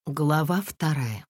Глава 2.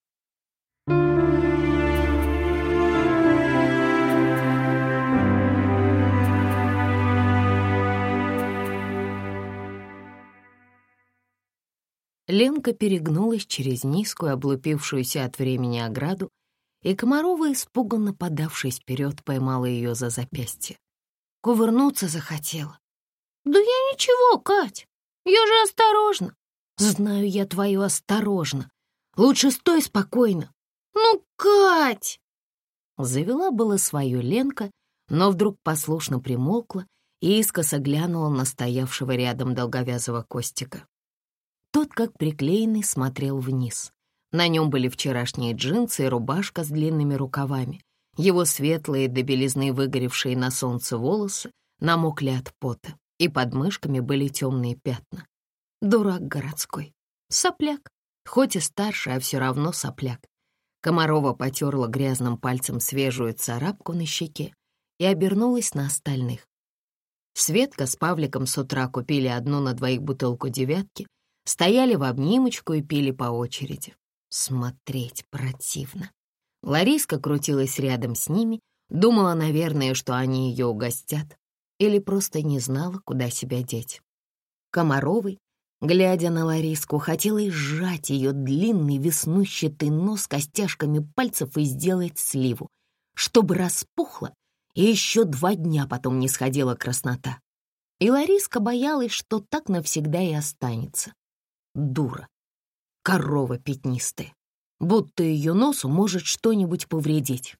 Ленка перегнулась через низкую, облупившуюся от времени ограду, и Комарова, испуганно подавшись вперед, поймала ее за запястье. Кувырнуться захотела. «Да я ничего, Кать, я же осторожно». «Знаю я твою осторожно. Лучше стой спокойно». «Ну, Кать!» Завела было свою Ленка, но вдруг послушно примолкла и искоса глянула на стоявшего рядом долговязого Костика. Тот, как приклеенный, смотрел вниз. На нем были вчерашние джинсы и рубашка с длинными рукавами. Его светлые до белизны выгоревшие на солнце волосы намокли от пота, и под мышками были темные пятна. Дурак городской. Сопляк. Хоть и старше, а все равно сопляк. Комарова потерла грязным пальцем свежую царапку на щеке и обернулась на остальных. Светка с Павликом с утра купили одну на двоих бутылку девятки, стояли в обнимочку и пили по очереди. Смотреть противно. Лариска крутилась рядом с ними, думала, наверное, что они ее угостят, или просто не знала, куда себя деть. Комаровой, глядя на Лариску, хотела сжать ее длинный веснущатый нос костяшками пальцев и сделать сливу, чтобы распухла, и еще 2 дня потом не сходила краснота. И Лариска боялась, что так навсегда и останется. Дура, корова пятнистая, будто ее носу может что-нибудь повредить.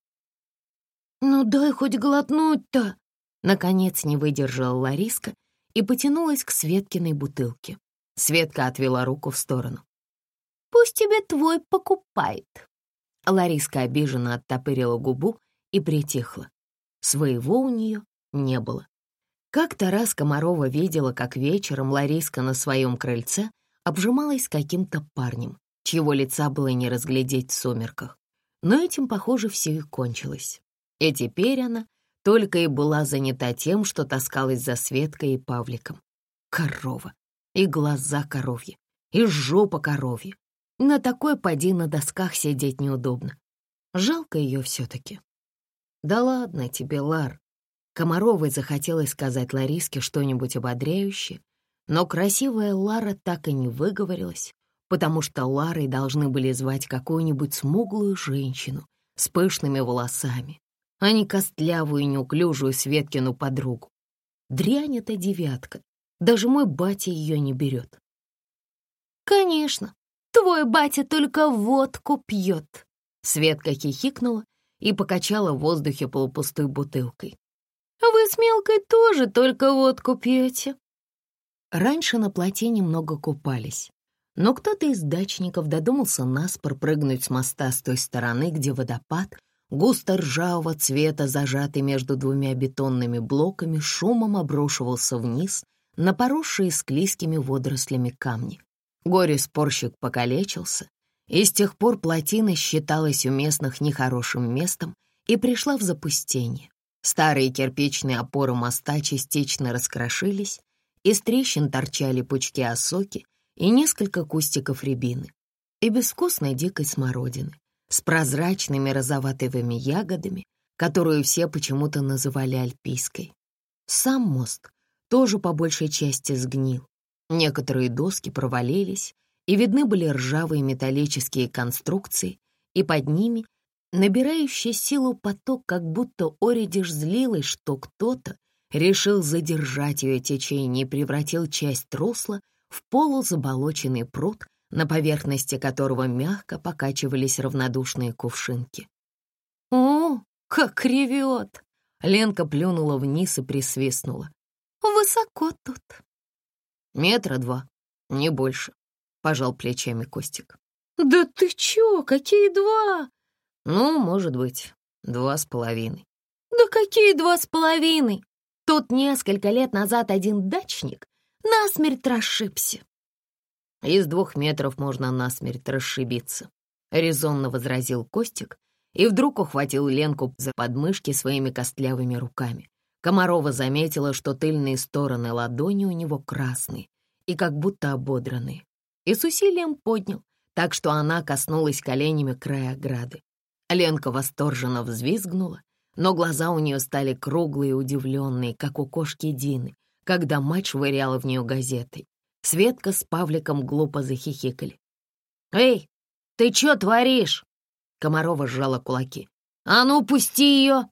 «Ну дай хоть глотнуть-то!» Наконец не выдержала Лариска и потянулась к Светкиной бутылке. Светка отвела руку в сторону. «Пусть тебе твой покупает». Лариска обиженно оттопырила губу и притихла. Своего у нее не было. Как-то раз Комарова видела, как вечером Лариска на своем крыльце обжималась с каким-то парнем, чьего лица было не разглядеть в сумерках. Но этим, похоже, все и кончилось. И теперь она только и была занята тем, что таскалась за Светкой и Павликом. Корова. И глаза коровьи, и жопа коровья. На такой поди на досках сидеть неудобно. Жалко ее все-таки. «Да ладно тебе, Лар». Комаровой захотелось сказать Лариске что-нибудь ободряющее, но красивая Лара так и не выговорилась, потому что Ларой должны были звать какую-нибудь смуглую женщину с пышными волосами, а не костлявую неуклюжую Светкину подругу. Дрянь эта девятка, даже мой батя ее не берет. «Конечно, твой батя только водку пьет», — Светка хихикнула и покачала в воздухе полупустой бутылкой. «Вы с Мелкой тоже только водку пьете». Раньше на плоте немного купались, но кто-то из дачников додумался наспор прыгнуть с моста с той стороны, где водопад, густо ржавого цвета, зажатый между 2 бетонными блоками, шумом обрушивался вниз на поросшие склизкими водорослями камни. Горе-спорщик покалечился, и с тех пор плотина считалась у местных нехорошим местом и пришла в запустение. Старые кирпичные опоры моста частично раскрошились, из трещин торчали пучки осоки и несколько кустиков рябины и безвкусной дикой смородины с прозрачными розоватыми ягодами, которую все почему-то называли альпийской. Сам мост тоже по большей части сгнил. Некоторые доски провалились, и видны были ржавые металлические конструкции, и под ними набирающий силу поток, как будто Оридиш злилась, что кто-то решил задержать ее течение и превратил часть русла в полузаболоченный пруд, на поверхности которого мягко покачивались равнодушные кувшинки. «О, как ревет!» Ленка плюнула вниз и присвистнула. «Высоко тут». 2 метра, не больше», — пожал плечами Костик. «Да ты чё, какие 2?» «Ну, может быть, 2,5». «Да какие 2,5? Тут несколько лет назад один дачник насмерть расшибся». «Из 2 метров можно насмерть расшибиться», — резонно возразил Костик и вдруг ухватил Ленку за подмышки своими костлявыми руками. Комарова заметила, что тыльные стороны ладони у него красные и как будто ободранные, и с усилием поднял, так что она коснулась коленями края ограды. Ленка восторженно взвизгнула, но глаза у нее стали круглые и удивленные, как у кошки Дины, когда мать швыряла в нее газетой. Светка с Павликом глупо захихикали. «Эй, ты чё творишь?» Комарова сжала кулаки. «А ну, пусти ее!»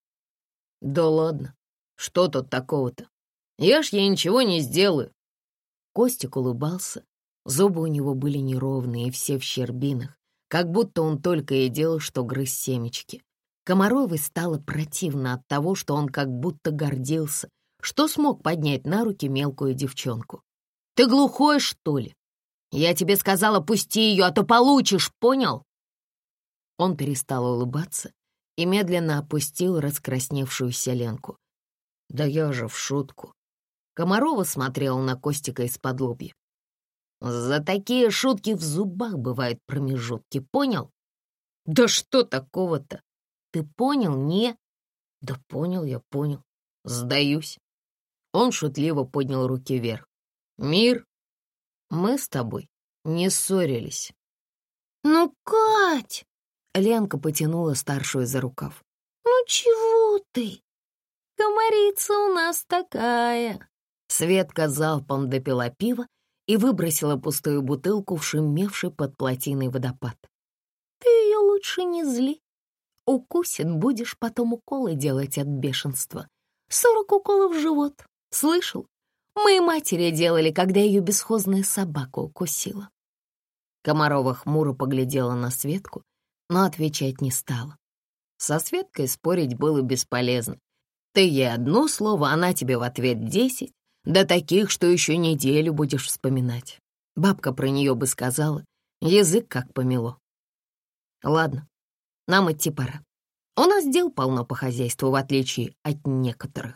«Да ладно, что тут такого-то? Я ж ей ничего не сделаю». Костик улыбался. Зубы у него были неровные и все в щербинах, как будто он только и делал, что грыз семечки. Комаровой стало противно от того, что он как будто гордился, что смог поднять на руки мелкую девчонку. «Ты глухой, что ли? Я тебе сказала, пусти ее, а то получишь, понял?» Он перестал улыбаться и медленно опустил раскрасневшуюся Ленку. «Да я же в шутку». Комарова смотрела на Костика из-под лобья. «За такие шутки в зубах бывают промежутки, понял?» «Да что такого-то? Ты понял, не?» «Да понял, я понял. Сдаюсь». Он шутливо поднял руки вверх. «Мир, мы с тобой не ссорились». «Ну, Кать!» — Ленка потянула старшую за рукав. «Ну чего ты?» «Комарица у нас такая». Светка залпом допила пиво и выбросила пустую бутылку в шумевший под плотиной водопад. «Ты ее лучше не зли. Укусит, будешь потом уколы делать от бешенства. 40 уколов в живот. Слышал? Моей матери делали, когда ее бесхозная собака укусила». Комарова хмуро поглядела на Светку, но отвечать не стала. Со Светкой спорить было бесполезно. Ты ей одно слово, она тебе в ответ 10, да таких, что еще неделю будешь вспоминать. Бабка про нее бы сказала, язык как помело. Ладно, нам идти пора. У нас дел полно по хозяйству, в отличие от некоторых.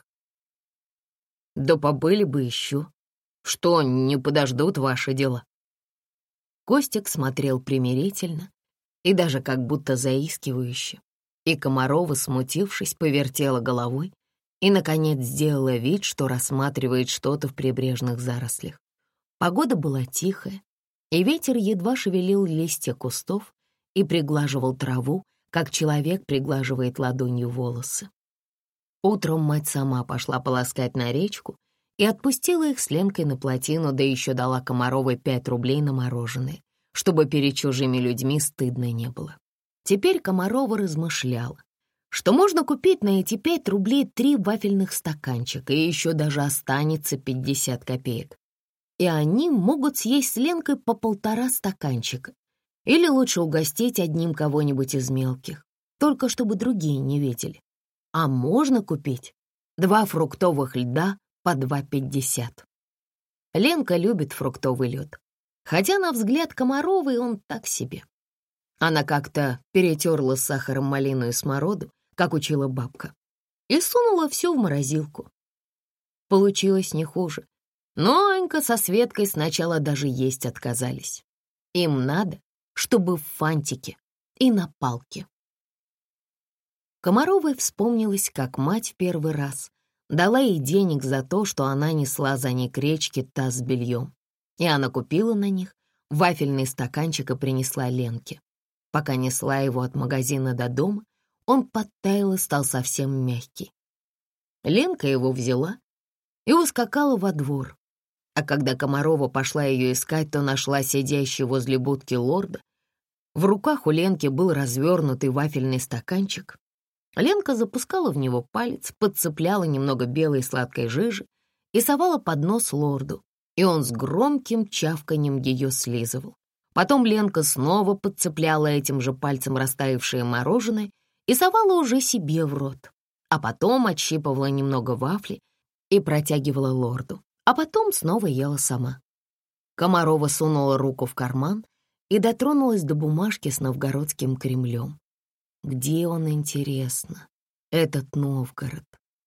Да побыли бы еще. Что, не подождут ваши дела? Костик смотрел примирительно и даже как будто заискивающе. И Комарова, смутившись, повертела головой и, наконец, сделала вид, что рассматривает что-то в прибрежных зарослях. Погода была тихая, и ветер едва шевелил листья кустов и приглаживал траву, как человек приглаживает ладонью волосы. Утром мать сама пошла полоскать на речку и отпустила их с Ленкой на плотину, да еще дала Комаровой 5 рублей на мороженое, чтобы перед чужими людьми стыдно не было. Теперь Комарова размышляла, что можно купить на эти 5 рублей 3 вафельных стаканчика, и еще даже останется 50 копеек. И они могут съесть с Ленкой по 1,5 стаканчика. Или лучше угостить одним кого-нибудь из мелких, только чтобы другие не видели. А можно купить 2 фруктовых льда по 2,50. Ленка любит фруктовый лед, хотя, на взгляд Комаровой, он так себе. Она как-то перетерла с сахаром малину и смороду, как учила бабка, и сунула все в морозилку. Получилось не хуже, но Анька со Светкой сначала даже есть отказались. Им надо, чтобы в фантике и на палке. Комаровой вспомнилось, как мать в первый раз дала ей денег за то, что она несла за ней к речке таз с бельем, и она купила на них вафельный стаканчик и принесла Ленке. Пока несла его от магазина до дома, он подтаял и стал совсем мягкий. Ленка его взяла и ускакала во двор, а когда Комарова пошла ее искать, то нашла сидящий возле будки лорда. В руках у Ленки был развернутый вафельный стаканчик. Ленка запускала в него палец, подцепляла немного белой сладкой жижи и совала под нос лорду, и он с громким чавканьем ее слизывал. Потом Ленка снова подцепляла этим же пальцем растаявшее мороженое и совала уже себе в рот, а потом отщипывала немного вафли и протягивала лорду, а потом снова ела сама. Комарова сунула руку в карман и дотронулась до бумажки с новгородским Кремлем. Где он, интересно, этот Новгород?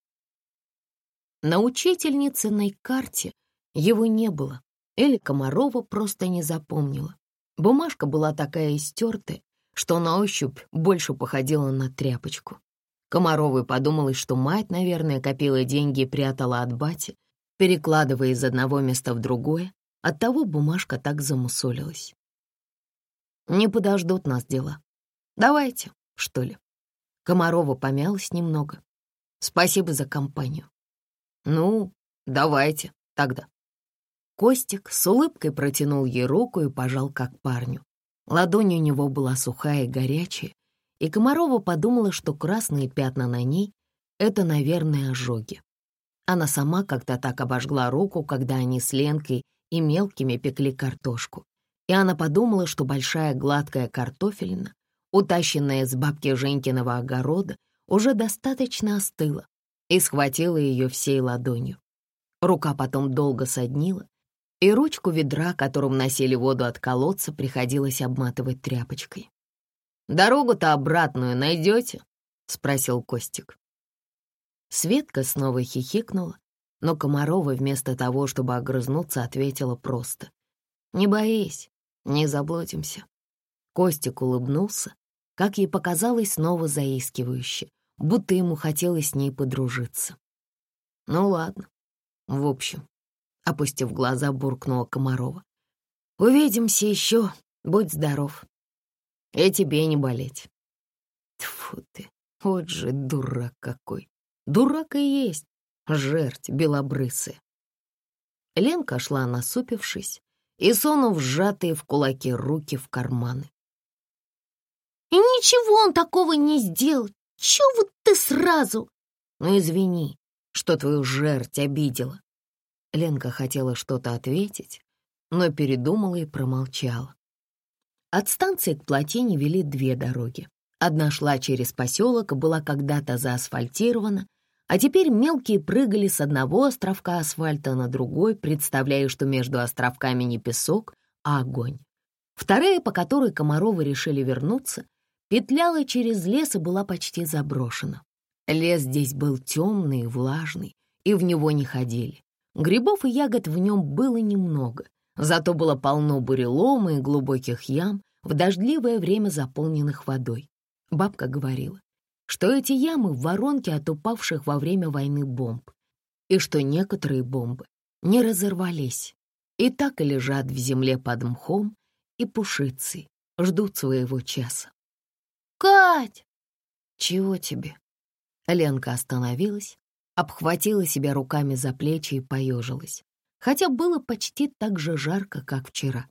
На учительницыной карте его не было, или Комарова просто не запомнила. Бумажка была такая истертая, что на ощупь больше походила на тряпочку. Комаровой подумалось, что мать, наверное, копила деньги и прятала от бати, перекладывая из одного места в другое, оттого бумажка так замусолилась. Не подождут нас дела. Давайте, что ли. Комарова помялась немного. Спасибо за компанию. Ну, давайте тогда. Костик с улыбкой протянул ей руку и пожал как парню. Ладонь у него была сухая и горячая, и Комарова подумала, что красные пятна на ней — это, наверное, ожоги. Она сама как-то так обожгла руку, когда они с Ленкой и мелкими пекли картошку. И она подумала, что большая гладкая картофелина, утащенная с бабки Женькиного огорода, уже достаточно остыла, и схватила ее всей ладонью. Рука потом долго соднила, и ручку ведра, которым носили воду от колодца, приходилось обматывать тряпочкой. «Дорогу-то обратную найдете?» — спросил Костик. Светка снова хихикнула, но Комарова вместо того, чтобы огрызнуться, ответила просто: «Не боись, не заблудимся». Костик улыбнулся, как ей показалось, снова заискивающе, будто ему хотелось с ней подружиться. «Ну ладно, в общем», — опустив глаза, буркнула Комарова. «Увидимся еще, будь здоров. И тебе не болеть». Тьфу ты, вот же дурак какой. Дурак и есть, жерть белобрысая. Ленка шла, насупившись и сунув сжатые в кулаки руки в карманы. И ничего он такого не сделал. Чё вот ты сразу? «Ну, извини, что твою жерть обидела». Ленка хотела что-то ответить, но передумала и промолчала. От станции к плотине вели две дороги. Одна шла через поселок и была когда-то заасфальтирована, а теперь мелкие прыгали с одного островка асфальта на другой, представляя, что между островками не песок, а огонь. Вторая, по которой Комаровы решили вернуться, петляла через лес и была почти заброшена. Лес здесь был темный и влажный, и в него не ходили. Грибов и ягод в нем было немного, зато было полно бурелома и глубоких ям, в дождливое время заполненных водой. Бабка говорила, что эти ямы — воронки от упавших во время войны бомб, и что некоторые бомбы не разорвались и так и лежат в земле под мхом и пушицей, ждут своего часа. Кать! «Чего тебе?» Ленка остановилась, обхватила себя руками за плечи и поежилась, хотя было почти так же жарко, как вчера.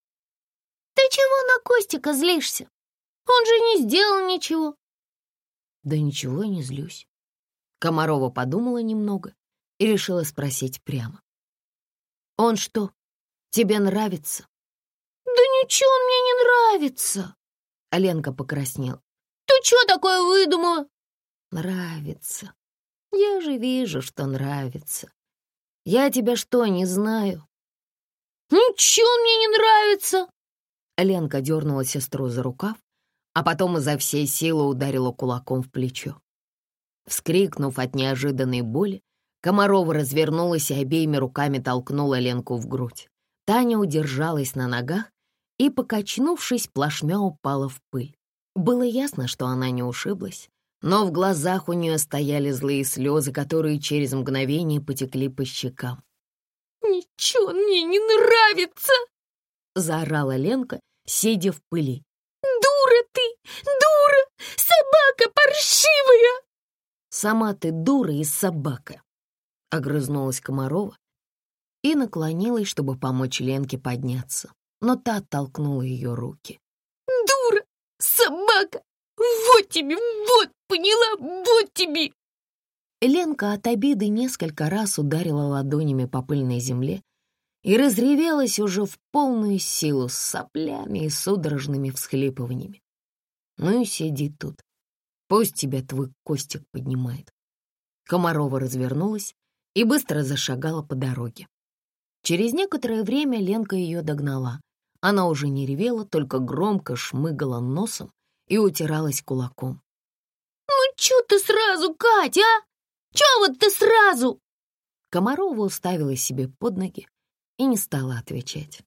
Ты чего на Костика злишься? Он же не сделал ничего. Да ничего, не злюсь. Комарова подумала немного и решила спросить прямо. «Он что, тебе нравится?» Да ничего он мне не нравится. Ленка покраснела. Ты что такое выдумала? «Нравится. Я же вижу, что нравится. Я тебя что, не знаю?» Ничего он мне не нравится. Ленка дернула сестру за рукав, а потом изо всей силы ударила кулаком в плечо. Вскрикнув от неожиданной боли, Комарова развернулась и обеими руками толкнула Ленку в грудь. Таня удержалась на ногах и, покачнувшись, плашмя упала в пыль. Было ясно, что она не ушиблась, но в глазах у нее стояли злые слезы, которые через мгновение потекли по щекам. Ничего он мне не нравится, Заорала Ленка, сидя в пыли. дура ты, дура, собака паршивая. «Сама ты дура и собака», — огрызнулась Комарова и наклонилась, чтобы помочь Ленке подняться, но та оттолкнула ее руки. Дура, собака, вот тебе, вот, поняла, вот тебе. Ленка от обиды несколько раз ударила ладонями по пыльной земле и разревелась уже в полную силу с соплями и судорожными всхлипываниями. «Ну и сиди тут, пусть тебя твой Костик поднимает». Комарова развернулась и быстро зашагала по дороге. Через некоторое время Ленка ее догнала. Она уже не ревела, только громко шмыгала носом и утиралась кулаком. Ну чё ты сразу, Катя, а? Чё вот ты сразу? Комарова уставила себе под ноги и не стала отвечать.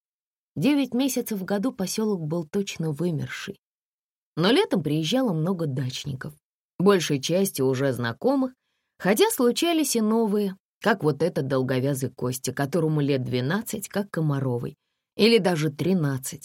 9 месяцев в году поселок был точно вымерший. Но летом приезжало много дачников, большей частью уже знакомых, хотя случались и новые, как вот этот долговязый Костя, которому лет 12, как Комаровой, или даже 13.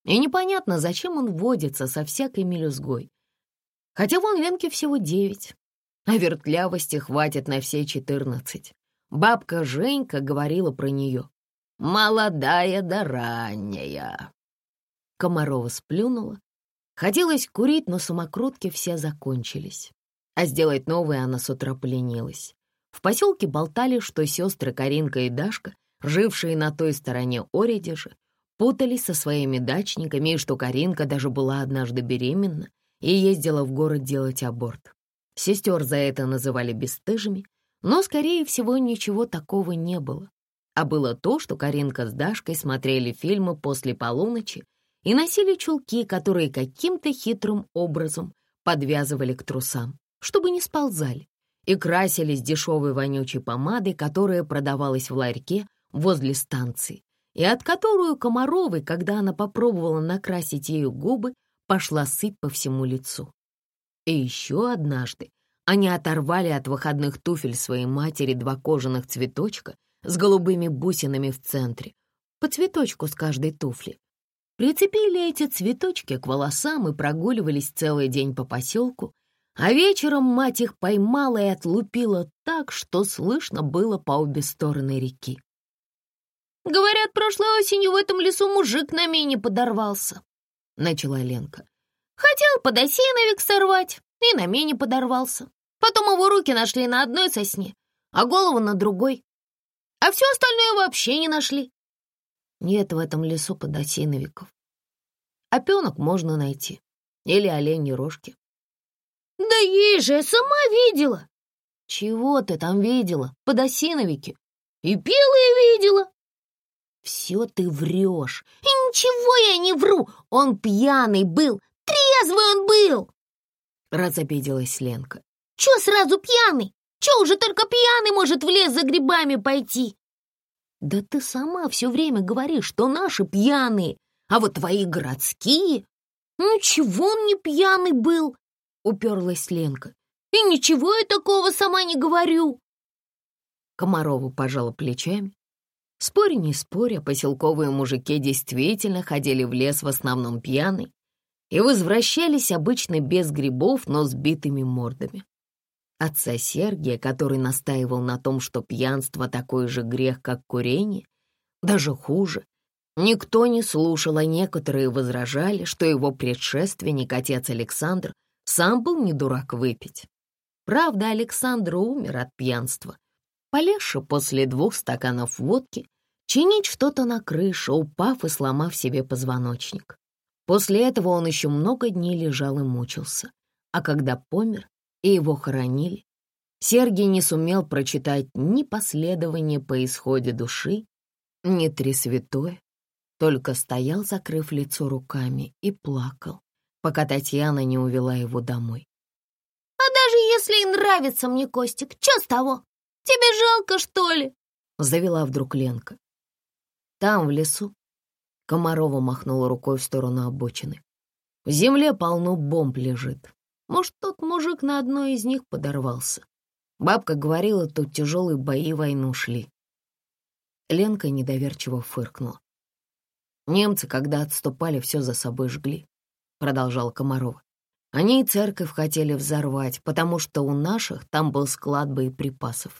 И непонятно, зачем он водится со всякой мелюзгой. Хотя вон Ленке всего 9, а вертлявости хватит на все 14. Бабка Женька говорила про нее: «Молодая да ранняя». Комарова сплюнула. Хотелось курить, но самокрутки все закончились. А сделать новые она с утра поленилась. В поселке болтали, что сестры Каринка и Дашка, жившие на той стороне Оредежа, путались со своими дачниками, и что Каринка даже была однажды беременна и ездила в город делать аборт. Сестер за это называли бесстыжими, но, скорее всего, ничего такого не было. А было то, что Каринка с Дашкой смотрели фильмы после полуночи и носили чулки, которые каким-то хитрым образом подвязывали к трусам, чтобы не сползали, и красились дешевой вонючей помадой, которая продавалась в ларьке возле станции, и от которую Комаровой, когда она попробовала накрасить ею губы, пошла сыпь по всему лицу. И еще однажды они оторвали от выходных туфель своей матери 2 кожаных цветочка с голубыми бусинами в центре, по цветочку с каждой туфли. Прицепили эти цветочки к волосам и прогуливались целый день по поселку, а вечером мать их поймала и отлупила так, что слышно было по обе стороны реки. «Говорят, прошлой осенью в этом лесу мужик на мине подорвался», — начала Ленка. «Хотел подосиновик сорвать и на мине подорвался. Потом его руки нашли на одной сосне, а голову на другой. А все остальное вообще не нашли». Нет в этом лесу подосиновиков. Опенок можно найти. Или оленьи рожки. «Да есть же, я сама видела». «Чего ты там видела? Подосиновики?» «И белые видела». «Все ты врешь». «И ничего я не вру, он пьяный был, трезвый он был», — разобиделась Ленка. «Чё сразу пьяный? Чё уже только пьяный может в лес за грибами пойти?» «Да ты сама все время говоришь, что наши пьяные, а вот твои городские...» «Ничего он не пьяный был», — уперлась Ленка. «И ничего я такого сама не говорю». Комарова пожала плечами. Спорь не споря, поселковые мужики действительно ходили в лес в основном пьяные и возвращались обычно без грибов, но с битыми мордами. Отца Сергия, который настаивал на том, что пьянство такой же грех, как курение, даже хуже, никто не слушал, а некоторые возражали, что его предшественник, отец Александр, сам был не дурак выпить. Правда, Александр умер от пьянства, полезши после 2 стаканов водки чинить что-то на крыше, упав и сломав себе позвоночник. После этого он еще много дней лежал и мучился, а когда помер и его хоронили, Сергий не сумел прочитать ни последование по исходе души, ни 3 святое, только стоял, закрыв лицо руками, и плакал, пока Татьяна не увела его домой. «А даже если и нравится мне Костик, чё с того? Тебе жалко, что ли?» — завела вдруг Ленка. «Там, в лесу», — Комарова махнула рукой в сторону обочины, «в земле полно бомб лежит. Может, тот мужик на одной из них подорвался. Бабка говорила, тут тяжелые бои войну шли». Ленка недоверчиво фыркнула. «Немцы, когда отступали, все за собой жгли», — продолжала Комарова. «Они и церковь хотели взорвать, потому что у наших там был склад боеприпасов».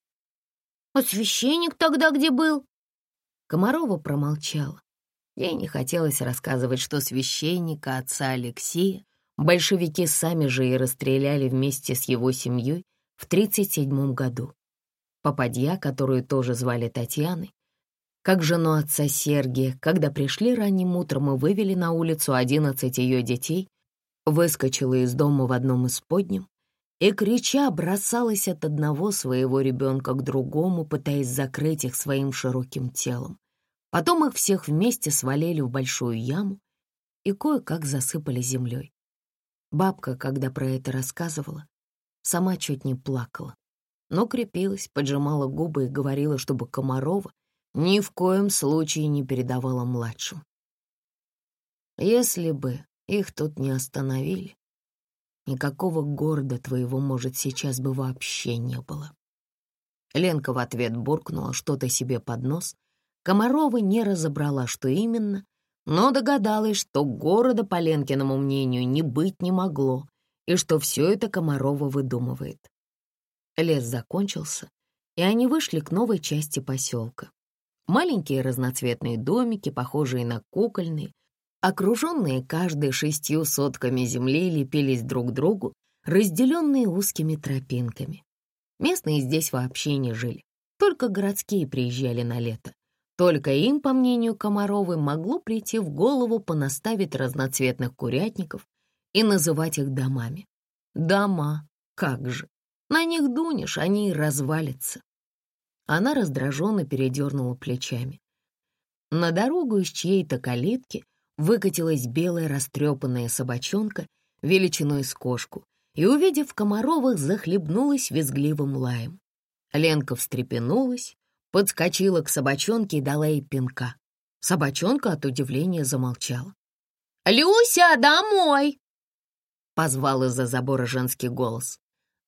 «А священник тогда где был?» Комарова промолчала. Ей не хотелось рассказывать, что священника, отца Алексея, большевики сами же и расстреляли вместе с его семьей в 1937 году. Попадья, которую тоже звали Татьяной, как жену отца Сергия, когда пришли ранним утром и вывели на улицу 11 ее детей, выскочила из дома в одном из подням и, крича, бросалась от одного своего ребенка к другому, пытаясь закрыть их своим широким телом. Потом их всех вместе свалили в большую яму и кое-как засыпали землей. Бабка, когда про это рассказывала, сама чуть не плакала, но крепилась, поджимала губы и говорила, чтобы Комарова ни в коем случае не передавала младшим. «Если бы их тут не остановили, никакого города твоего, может, сейчас бы вообще не было». Ленка в ответ буркнула что-то себе под нос. Комарова не разобрала, что именно, но догадалась, что города, по Ленкиному мнению, не быть не могло, и что все это Комарова выдумывает. Лес закончился, и они вышли к новой части поселка. Маленькие разноцветные домики, похожие на кукольные, окруженные каждой 6 сотками земли, лепились друг к другу, разделенные узкими тропинками. Местные здесь вообще не жили, только городские приезжали на лето. Только им, по мнению Комаровой, могло прийти в голову понаставить разноцветных курятников и называть их домами. Дома, как же! На них дунешь, они и развалятся. Она раздраженно передернула плечами. На дорогу из чьей-то калитки выкатилась белая растрепанная собачонка величиной с кошку и, увидев Комаровых, захлебнулась визгливым лаем. Ленка встрепенулась, подскочила к собачонке и дала ей пинка. Собачонка от удивления замолчала. «Люся, домой!» — позвал из-за забора женский голос.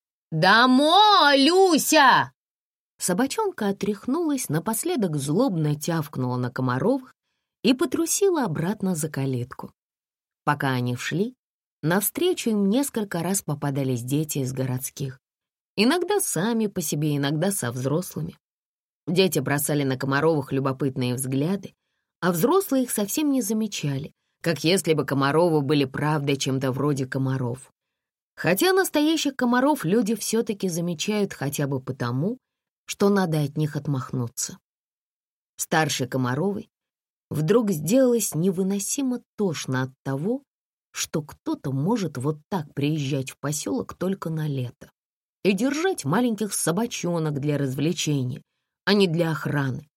«Домой, Люся!» Собачонка отряхнулась, напоследок злобно тявкнула на Комаровых и потрусила обратно за калитку. Пока они шли, навстречу им несколько раз попадались дети из городских. Иногда сами по себе, иногда со взрослыми. Дети бросали на Комаровых любопытные взгляды, а взрослые их совсем не замечали, как если бы Комаровы были правдой чем-то вроде комаров. Хотя настоящих комаров люди все-таки замечают хотя бы потому, что надо от них отмахнуться. Старшей Комаровой вдруг сделалось невыносимо тошно от того, что кто-то может вот так приезжать в поселок только на лето и держать маленьких собачонок для развлечения, а не для охраны.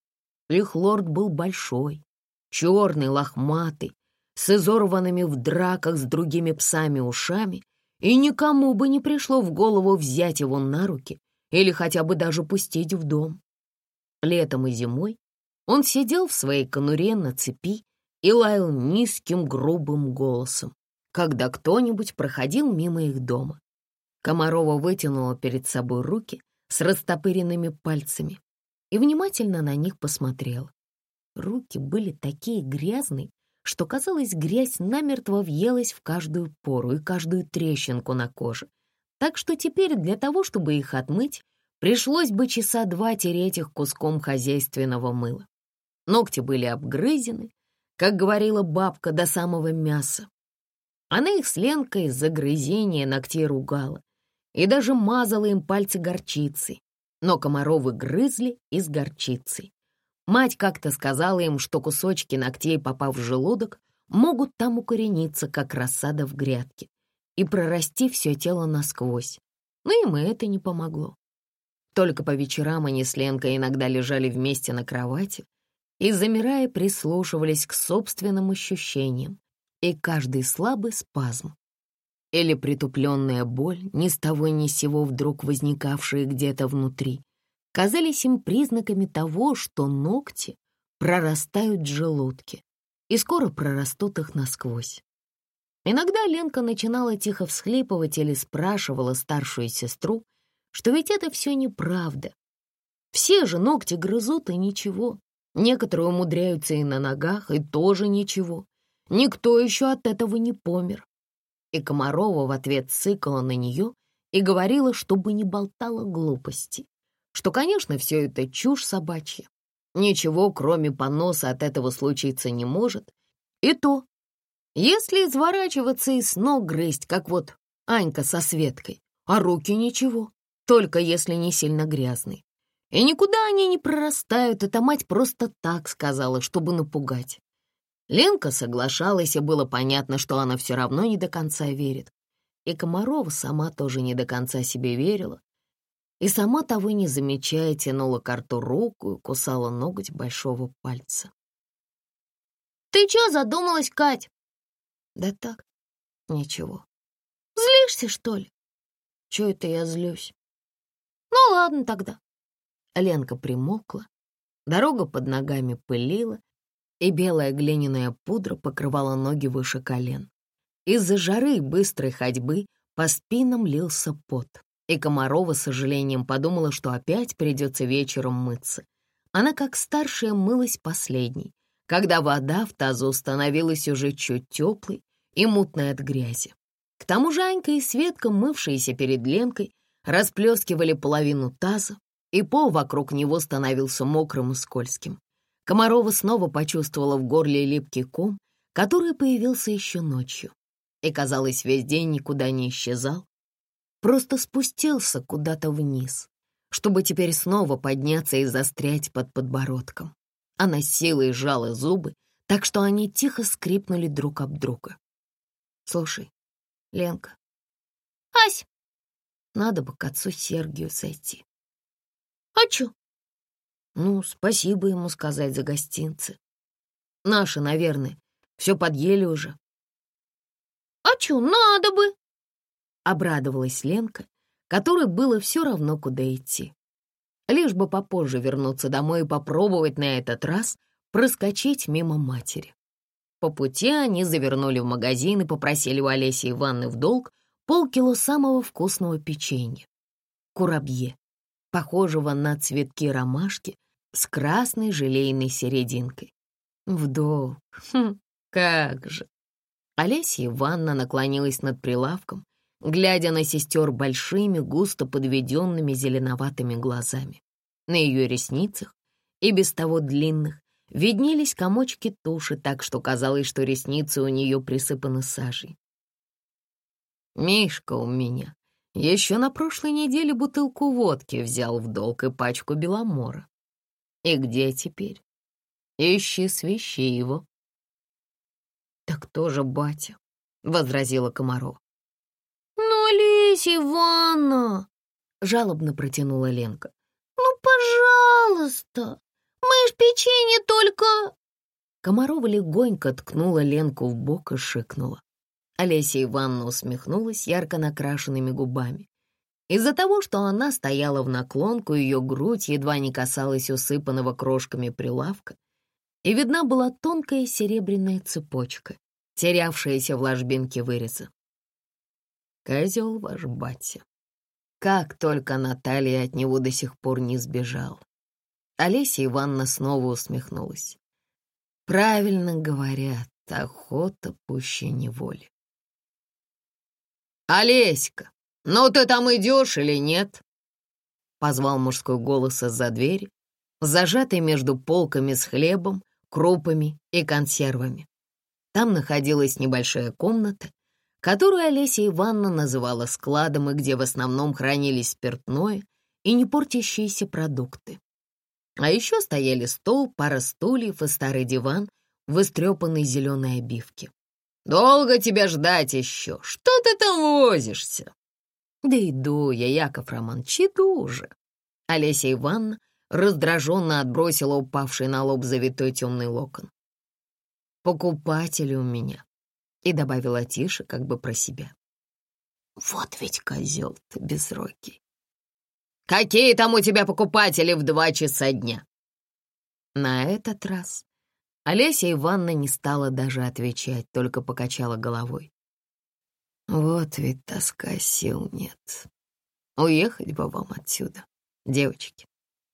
Их лорд был большой, черный, лохматый, с изорванными в драках с другими псами ушами, и никому бы не пришло в голову взять его на руки или хотя бы даже пустить в дом. Летом и зимой он сидел в своей конуре на цепи и лаял низким грубым голосом, когда кто-нибудь проходил мимо их дома. Комарова вытянула перед собой руки с растопыренными пальцами и внимательно на них посмотрела. Руки были такие грязные, что, казалось, грязь намертво въелась в каждую пору и каждую трещинку на коже, так что теперь для того, чтобы их отмыть, пришлось бы часа 2 тереть их куском хозяйственного мыла. Ногти были обгрызены, как говорила бабка, до самого мяса. Она их с Ленкой за грызение ногтей ругала и даже мазала им пальцы горчицей, но Комаровы грызли и с горчицей. Мать как-то сказала им, что кусочки ногтей, попав в желудок, могут там укорениться, как рассада в грядке, и прорасти все тело насквозь. Но им и это не помогло. Только по вечерам они с Ленкой иногда лежали вместе на кровати и, замирая, прислушивались к собственным ощущениям, и каждый слабый спазм или притупленная боль, ни с того ни с сего вдруг возникавшие где-то внутри, казались им признаками того, что ногти прорастают в желудке и скоро прорастут их насквозь. Иногда Ленка начинала тихо всхлипывать или спрашивала старшую сестру, что ведь это все неправда. Все же ногти грызут, и ничего. Некоторые умудряются и на ногах, и тоже ничего. Никто еще от этого не помер. И Комарова в ответ цыкала на нее и говорила, чтобы не болтала глупости, что, конечно, все это чушь собачья. Ничего, кроме поноса, от этого случиться не может. И то, если изворачиваться и с ног грызть, как вот Анька со Светкой, а руки ничего, только если не сильно грязные. И никуда они не прорастают, это мать просто так сказала, чтобы напугать. Ленка соглашалась, и было понятно, что она все равно не до конца верит. И Комарова сама тоже не до конца себе верила, и сама того не замечая, тянула к рту руку и кусала ноготь большого пальца. «Ты чё задумалась, Кать?» «Да так, ничего». «Злишься, что ли?» «Чё это я злюсь?» «Ну ладно тогда». Ленка примолкла, дорога под ногами пылила, и белая глиняная пудра покрывала ноги выше колен. Из-за жары и быстрой ходьбы по спинам лился пот, и Комарова с сожалением подумала, что опять придется вечером мыться. Она, как старшая, мылась последней, когда вода в тазу становилась уже чуть теплой и мутной от грязи. К тому же Анька и Светка, мывшиеся перед Ленкой, расплескивали половину таза, и пол вокруг него становился мокрым и скользким. Комарова снова почувствовала в горле липкий ком, который появился еще ночью, и, казалось, весь день никуда не исчезал, просто спустился куда-то вниз, чтобы теперь снова подняться и застрять под подбородком. Она с силой сжала зубы, так что они тихо скрипнули друг об друга. «Слушай, Ленка, Ась, надо бы к отцу Сергию зайти. а чё? Ну, спасибо ему сказать за гостинцы. Наши, наверное, все подъели уже». А чё, надо бы. Обрадовалась Ленка, которой было все равно, куда идти. Лишь бы попозже вернуться домой и попробовать на этот раз проскочить мимо матери. По пути они завернули в магазин и попросили у Олеси Ивановны в долг полкило самого вкусного печенья. Курабье, похожего на цветки ромашки с красной желейной серединкой. В долг, как же! Олеся Ивановна наклонилась над прилавком, глядя на сестер большими, густо подведенными зеленоватыми глазами. На ее ресницах, и без того длинных, виднелись комочки туши, так что казалось, что ресницы у нее присыпаны сажей. Мишка у меня еще на прошлой неделе бутылку водки взял в долг и пачку беломора. И где теперь? Ищи свищи его. «Так тоже батя», — возразила Комарова. Ну, Олеся Ивановна, Жалобно протянула Ленка. ну, пожалуйста, мы ж печенье только... Комарова легонько ткнула Ленку в бок и шикнула. Олеся Ивановна усмехнулась ярко накрашенными губами. Из-за того, что она стояла в наклонку, ее грудь едва не касалась усыпанного крошками прилавка, и видна была тонкая серебряная цепочка, терявшаяся в ложбинке выреза. Козел ваш батя. Как только Наталья от него до сих пор не сбежала. Олеся Ивановна снова усмехнулась. Правильно говорят, охота пуще неволи. «Олеська, ну ты там идешь или нет?» Позвал мужской голос из-за двери, зажатый между полками с хлебом, крупами и консервами. Там находилась небольшая комната, которую Олеся Ивановна называла складом и где в основном хранились спиртное и непортящиеся продукты. А еще стояли стол, пара стульев и старый диван в истрепанной зеленой обивке. «Долго тебя ждать еще? Что ты там возишься?» «Да иду я, Яков Романович, иду уже». Олеся Ивановна раздраженно отбросила упавший на лоб завитой темный локон. «Покупатели у меня», и добавила тише, как бы про себя. «Вот ведь козел ты безрогий». «Какие там у тебя покупатели в 2 часа дня?» На этот раз Олеся Ивановна не стала даже отвечать, только покачала головой. «Вот ведь тоска, сил нет. Уехать бы вам отсюда, девочки».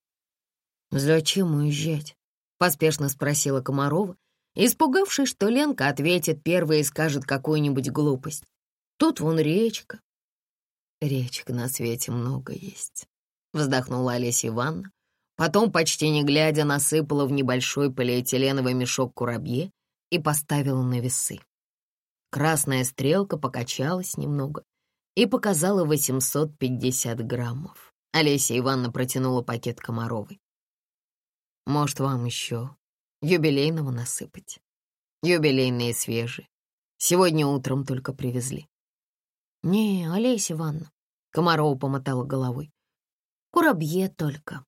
«Зачем уезжать?» — поспешно спросила Комарова, испугавшись, что Ленка ответит первой и скажет какую-нибудь глупость. «Тут вон речка». «Речек на свете много есть», — вздохнула Олеся Ивановна. Потом, почти не глядя, насыпала в небольшой полиэтиленовый мешок курабье и поставила на весы. Красная стрелка покачалась немного и показала 850 граммов. Олеся Ивановна протянула пакет Комаровой. «Может, вам еще юбилейного насыпать? Юбилейные свежие. Сегодня утром только привезли». «Не, Олеся Ивановна», — Комарова помотала головой, — «курабье только».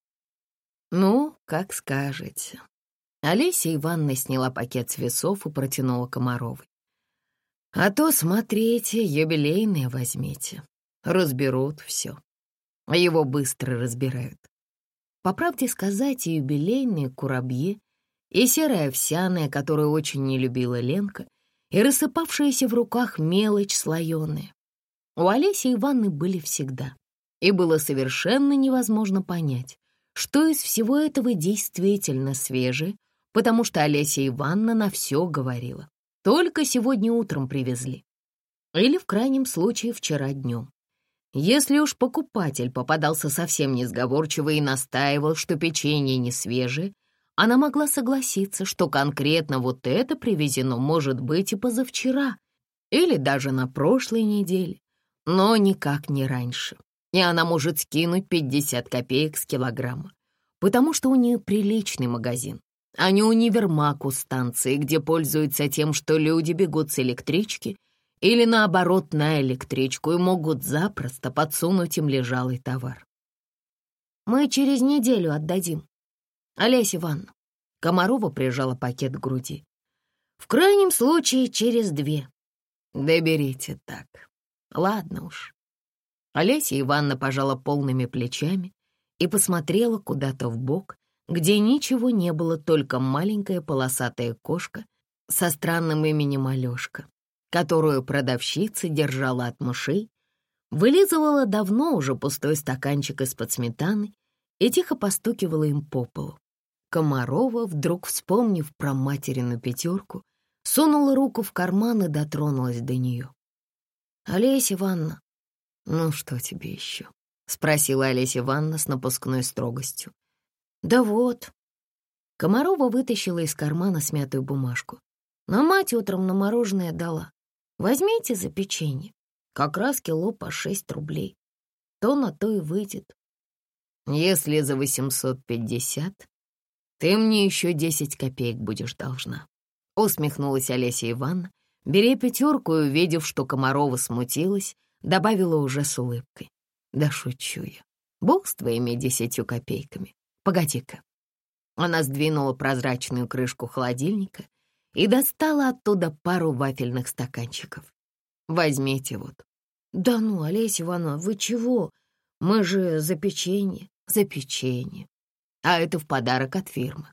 «Ну, как скажете». Олеся Ивановна сняла пакет с весов и протянула Комаровой. «А то, смотрите, юбилейные возьмите. Разберут все. А его быстро разбирают». По правде сказать, и юбилейные курабье, и серая овсяная, которую очень не любила Ленка, и рассыпавшаяся в руках мелочь слоеная. У Олеси Ивановны были всегда, и было совершенно невозможно понять, что из всего этого действительно свежее, потому что Олеся Ивановна на все говорила. Только сегодня утром привезли. Или, в крайнем случае, вчера днем. Если уж покупатель попадался совсем несговорчивый и настаивал, что печенье не свежее, она могла согласиться, что конкретно вот это привезено может быть и позавчера, или даже на прошлой неделе, но никак не раньше. И она может скинуть 50 копеек с килограмма, потому что у нее приличный магазин, а не универмаг у станции, где пользуются тем, что люди бегут с электрички или, наоборот, на электричку и могут запросто подсунуть им лежалый товар. «Мы через неделю отдадим, Олеся Ивановна». Комарова прижала пакет к груди. «В крайнем случае, через 2. Да берите так. Ладно уж». Олеся Ивановна пожала полными плечами и посмотрела куда-то вбок, где ничего не было, только маленькая полосатая кошка со странным именем Алёшка, которую продавщица держала от мышей, вылизывала давно уже пустой стаканчик из-под сметаны и тихо постукивала им по полу. Комарова, вдруг вспомнив про материну 5, сунула руку в карман и дотронулась до нее. «Олеся Ивановна, ну что тебе еще?» — спросила Олеся Ивановна с напускной строгостью. «Да вот». Комарова вытащила из кармана смятую бумажку. «Но мать утром на мороженое дала. Возьмите за печенье. Как раз кило по 6 рублей. То на то и выйдет. Если за 850, ты мне еще 10 копеек будешь должна», — усмехнулась Олеся Ивановна, беря 5 и, увидев, что Комарова смутилась, добавила уже с улыбкой. «Да шучу я. Бог с твоими 10 копейками. Погоди-ка». Она сдвинула прозрачную крышку холодильника и достала оттуда пару вафельных стаканчиков. «Возьмите вот». «Да ну, Олеся Ивановна, вы чего? Мы же за печенье». «За печенье. А это в подарок от фирмы».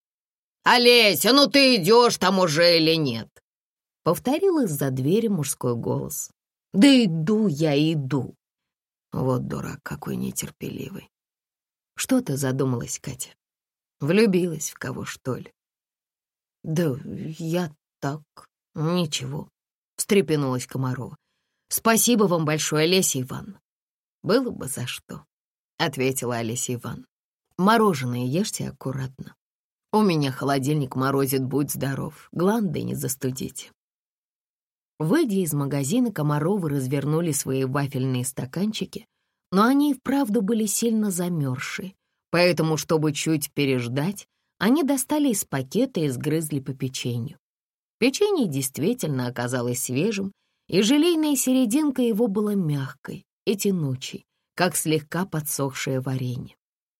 «Олеся, ну ты идешь там уже или нет?» — повторил из-за двери мужской голос. «Да иду я, иду». Вот дурак какой нетерпеливый. Что ты задумалась, Катя? Влюбилась в кого, что ли? «Да я так, ничего», — встрепенулась Комарова. «Спасибо вам большое, Олеся Ивановна». «Было бы за что», — ответила Олеся Ивановна. «Мороженое ешьте аккуратно. У меня холодильник морозит, будь здоров, гланды не застудите». Выйдя из магазина, Комаровы развернули свои вафельные стаканчики, но они и вправду были сильно замерзшие, поэтому, чтобы чуть переждать, они достали из пакета и сгрызли по печенью. Печенье действительно оказалось свежим, и желейная серединка его была мягкой и тянучей, как слегка подсохшее варенье.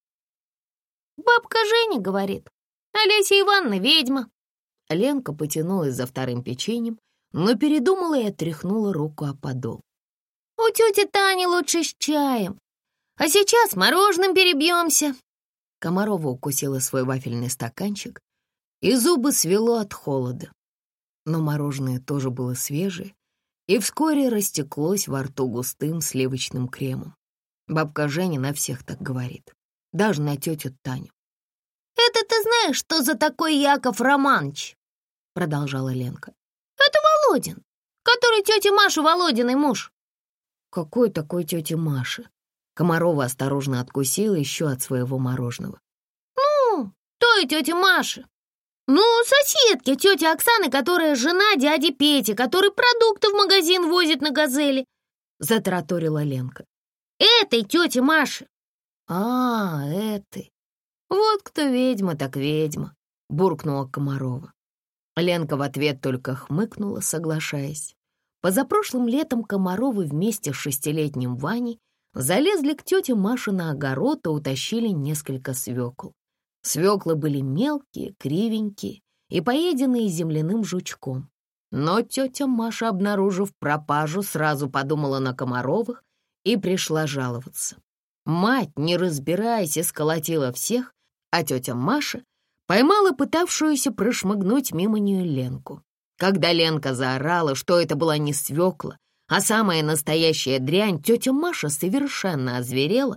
«Бабка Женя говорит, Олеся Ивановна ведьма». Ленка потянулась за вторым печеньем, но передумала и отряхнула руку о подол. «У тети Тани лучше с чаем, а сейчас мороженым перебьемся». Комарова укусила свой вафельный стаканчик, и зубы свело от холода. Но мороженое тоже было свежее, и вскоре растеклось во рту густым сливочным кремом. Бабка Женя на всех так говорит, даже на тетю Таню. «Это ты знаешь, что за такой Яков Романович?» — продолжала Ленка. «Это Володин, который тети Маши Володиной муж». «Какой такой тети Маши?» Комарова осторожно откусила еще от своего мороженого. «Ну, той тети Маши. Ну, соседки тети Оксаны, которая жена дяди Пети, который продукты в магазин возит на «Газели», — затараторила Ленка. «Этой тети Маши». «А, этой. Вот кто ведьма, так ведьма», — буркнула Комарова. Ленка в ответ только хмыкнула, соглашаясь. Позапрошлым летом Комаровы вместе с 6-летним Ваней залезли к тете Маше на огород и утащили несколько свекл. Свеклы были мелкие, кривенькие и поеденные земляным жучком. Но тетя Маша, обнаружив пропажу, сразу подумала на Комаровых и пришла жаловаться. Мать, не разбираясь, сколотила всех, а тетя Маша поймала пытавшуюся прошмыгнуть мимо нее Ленку. Когда Ленка заорала, что это была не свекла, а самая настоящая дрянь, тетя Маша совершенно озверела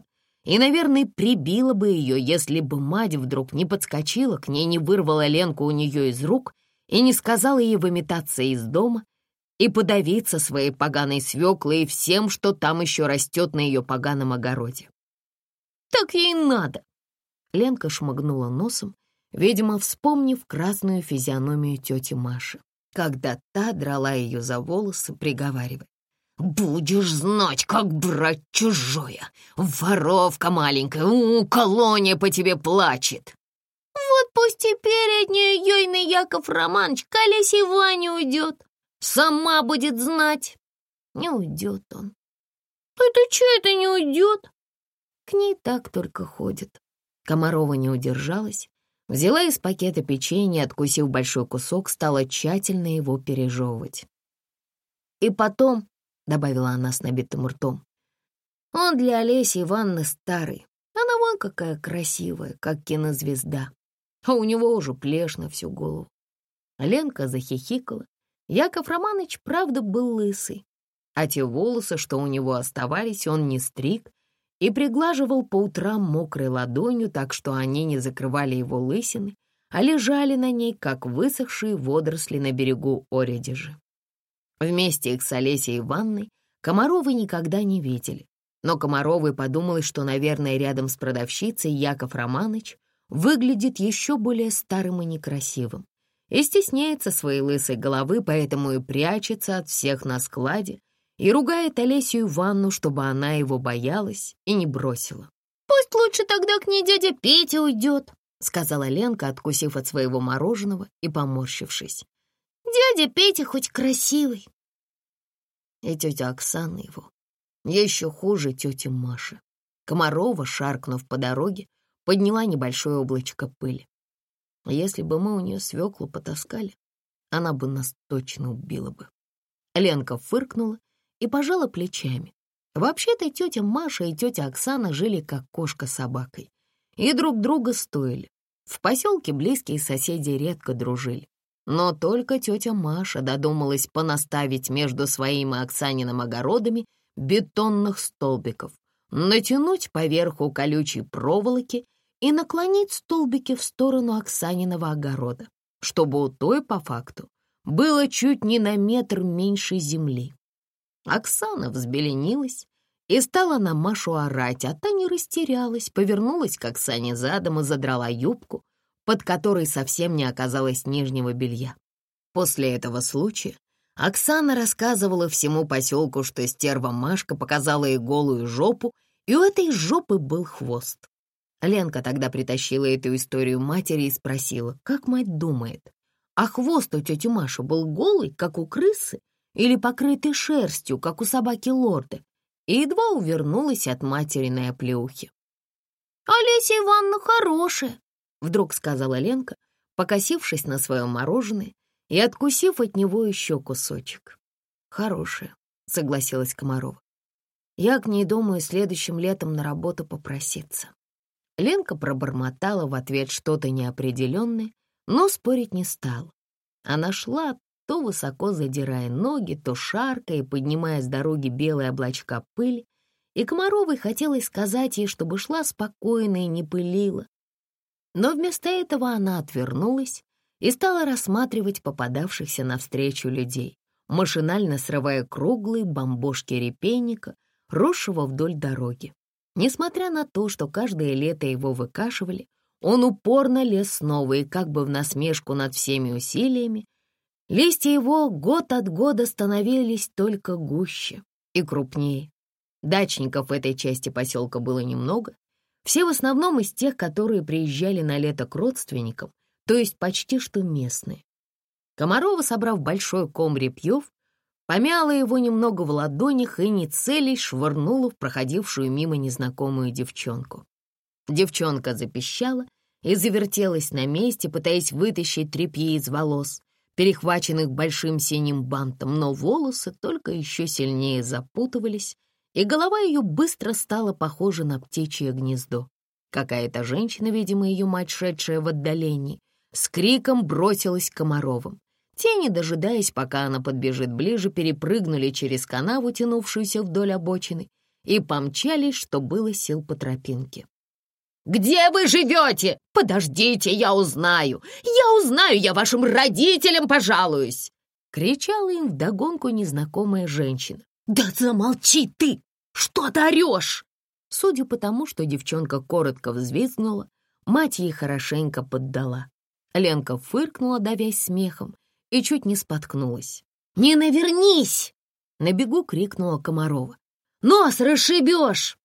и, наверное, прибила бы ее, если бы мать вдруг не подскочила к ней, не вырвала Ленку у нее из рук и не сказала ей выметаться из дома и подавиться своей поганой свеклой и всем, что там еще растет на ее поганом огороде. «Так ей надо!» Ленка шмыгнула носом, видимо, вспомнив красную физиономию тети Маши, когда та драла ее за волосы, приговаривая: «Будешь знать, как брать чужое! Воровка маленькая, колония по тебе плачет!» «Вот пусть теперь от нее ейный Яков Романович к Олесе Иване уйдет. Сама будет знать». Не уйдет он. «Это че это не уйдет?» К ней так только ходит. Комарова не удержалась, взяла из пакета печенье, откусив большой кусок, стала тщательно его пережевывать. «И потом», — добавила она с набитым ртом, «он для Олеси Ивановны старый. Она вон какая красивая, как кинозвезда, а у него уже плешь на всю голову». Ленка захихикала. Яков Романович, правда, был лысый, а те волосы, что у него оставались, он не стриг и приглаживал по утрам мокрой ладонью, так что они не закрывали его лысины, а лежали на ней, как высохшие водоросли на берегу Оредежи. Вместе их с Олесей Ивановной Комаровой никогда не видели, но Комаровой подумалось, что, наверное, рядом с продавщицей Яков Романович выглядит еще более старым и некрасивым и стесняется своей лысой головы, поэтому и прячется от всех на складе и ругает Олесю Ивановну, чтобы она его боялась и не бросила. «Пусть лучше тогда к ней дядя Петя уйдет», — сказала Ленка, откусив от своего мороженого и поморщившись. «Дядя Петя хоть красивый». И тетя Оксана его. Еще хуже тети Маши. Комарова, шаркнув по дороге, подняла небольшое облачко пыли. Если бы мы у нее свеклу потаскали, она бы нас точно убила бы. Ленка фыркнула и пожала плечами. Вообще-то тетя Маша и тетя Оксана жили как кошка с собакой и друг друга стоили. В поселке близкие соседи редко дружили. Но только тетя Маша додумалась понаставить между своим и Оксаниным огородами бетонных столбиков, натянуть поверху колючей проволоки и наклонить столбики в сторону Оксаниного огорода, чтобы у той, по факту, было чуть не на метр меньше земли. Оксана взбеленилась и стала на Машу орать, а та не растерялась, повернулась к Оксане задом и задрала юбку, под которой совсем не оказалось нижнего белья. После этого случая Оксана рассказывала всему поселку, что стерва Машка показала ей голую жопу, и у этой жопы был хвост. Ленка тогда притащила эту историю матери и спросила, как мать думает, а хвост у тети Маши был голый, как у крысы, или покрытый шерстью, как у собаки Лорда, и едва увернулась от материной оплеухи. «Олеся Ивановна хорошая», — вдруг сказала Ленка, покосившись на свое мороженое и откусив от него еще кусочек. «Хорошая», — согласилась Комарова. «Я к ней думаю следующим летом на работу попроситься». Ленка пробормотала в ответ что-то неопределенное, но спорить не стала. Она шла, то высоко задирая ноги, то шаркая, поднимая с дороги белые облачка пыли, и Комаровой хотелось сказать ей, чтобы шла спокойно и не пылила. Но вместо этого она отвернулась и стала рассматривать попадавшихся навстречу людей, машинально срывая круглые бамбошки репейника, росшего вдоль дороги. Несмотря на то, что каждое лето его выкашивали, он упорно лез снова, и как бы в насмешку над всеми усилиями, листья его год от года становились только гуще и крупнее. Дачников в этой части поселка было немного, все в основном из тех, которые приезжали на лето к родственникам, то есть почти что местные. Комарова, собрав большой ком репьев, помяла его немного в ладонях и, не целясь, швырнула в проходившую мимо незнакомую девчонку. Девчонка запищала и завертелась на месте, пытаясь вытащить тряпье из волос, перехваченных большим синим бантом, но волосы только еще сильнее запутывались, и голова ее быстро стала похожа на птичье гнездо. Какая-то женщина, видимо, ее мать, шедшая в отдалении, с криком бросилась к Комаровым. Те, не дожидаясь, пока она подбежит ближе, перепрыгнули через канаву, тянувшуюся вдоль обочины, и помчались, что было сил по тропинке. «Где вы живете? Подождите, я узнаю! Я вашим родителям пожалуюсь!» Кричала им вдогонку незнакомая женщина. «Да замолчи ты! Что ты орешь?» Судя по тому, что девчонка коротко взвизгнула, мать ей хорошенько поддала. Ленка фыркнула, давясь смехом, и чуть не споткнулась. «Не навернись!» — на бегу крикнула Комарова. «Нос расшибешь!»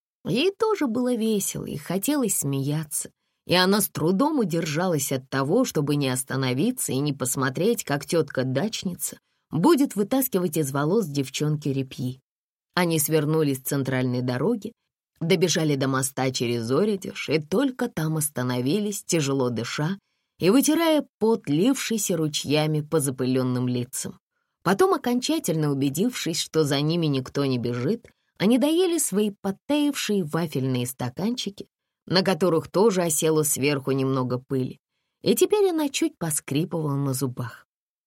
Ей тоже было весело и хотелось смеяться, и она с трудом удержалась от того, чтобы не остановиться и не посмотреть, как тетка-дачница будет вытаскивать из волос девчонки репьи. Они свернули с центральной дороги, добежали до моста через Оридиш и только там остановились, тяжело дыша и вытирая пот, лившийся ручьями по запыленным лицам. Потом, окончательно убедившись, что за ними никто не бежит, они доели свои подтаявшие вафельные стаканчики, на которых тоже осело сверху немного пыли, и теперь она чуть поскрипывала на зубах.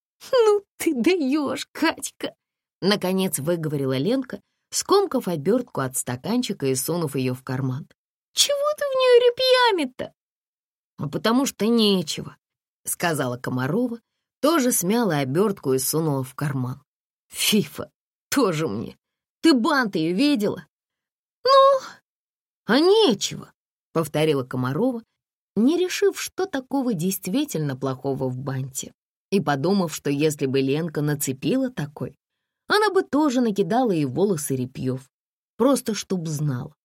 «Ну ты даешь, Катька!» — наконец выговорила Ленка, скомкав обертку от стаканчика и сунув ее в карман. «Чего ты в нее репьями-то?» «А потому что нечего», — сказала Комарова, тоже смяла обертку и сунула в карман. «Фифа, тоже мне. Ты бант ее видела?» «Ну, а нечего», — повторила Комарова, не решив, что такого действительно плохого в банте, и подумав, что если бы Ленка нацепила такой, она бы тоже накидала ей волосы репьев, просто чтоб знала.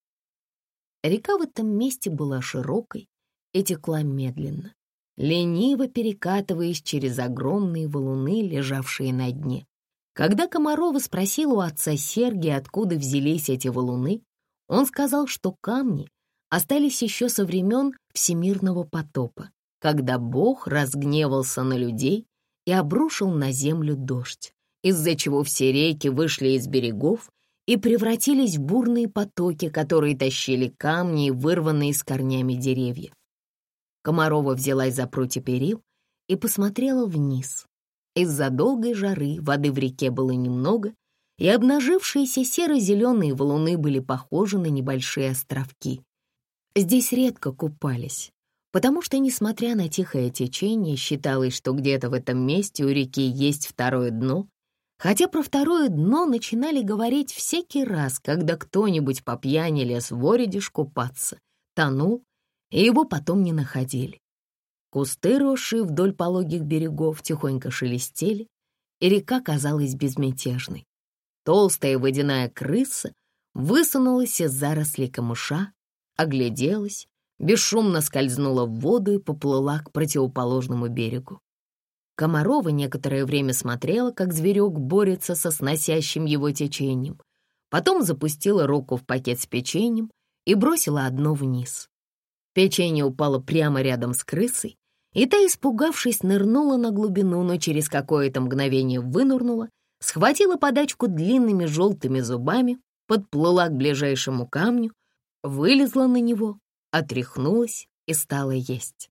Река в этом месте была широкой и текла медленно, лениво перекатываясь через огромные валуны, лежавшие на дне. Когда Комарова спросила у отца Сергия, откуда взялись эти валуны, он сказал, что камни остались еще со времен Всемирного потопа, когда Бог разгневался на людей и обрушил на землю дождь, из-за чего все реки вышли из берегов и превратились в бурные потоки, которые тащили камни и вырванные с корнями деревья. Комарова взялась за прутья перил и посмотрела вниз. Из-за долгой жары воды в реке было немного, и обнажившиеся серо-зеленые валуны были похожи на небольшие островки. Здесь редко купались, потому что, несмотря на тихое течение, считалось, что где-то в этом месте у реки есть второе дно, хотя про второе дно начинали говорить всякий раз, когда кто-нибудь по пьяни лез в Оридиш купаться, тонул, и его потом не находили. Кусты, росшие вдоль пологих берегов, тихонько шелестели, и река казалась безмятежной. Толстая водяная крыса высунулась из зарослей камыша, огляделась, бесшумно скользнула в воду и поплыла к противоположному берегу. Комарова некоторое время смотрела, как зверек борется со сносящим его течением, потом запустила руку в пакет с печеньем и бросила одно вниз. Печенье упало прямо рядом с крысой, и та, испугавшись, нырнула на глубину, но через какое-то мгновение вынырнула, схватила подачку длинными желтыми зубами, подплыла к ближайшему камню, вылезла на него, отряхнулась и стала есть.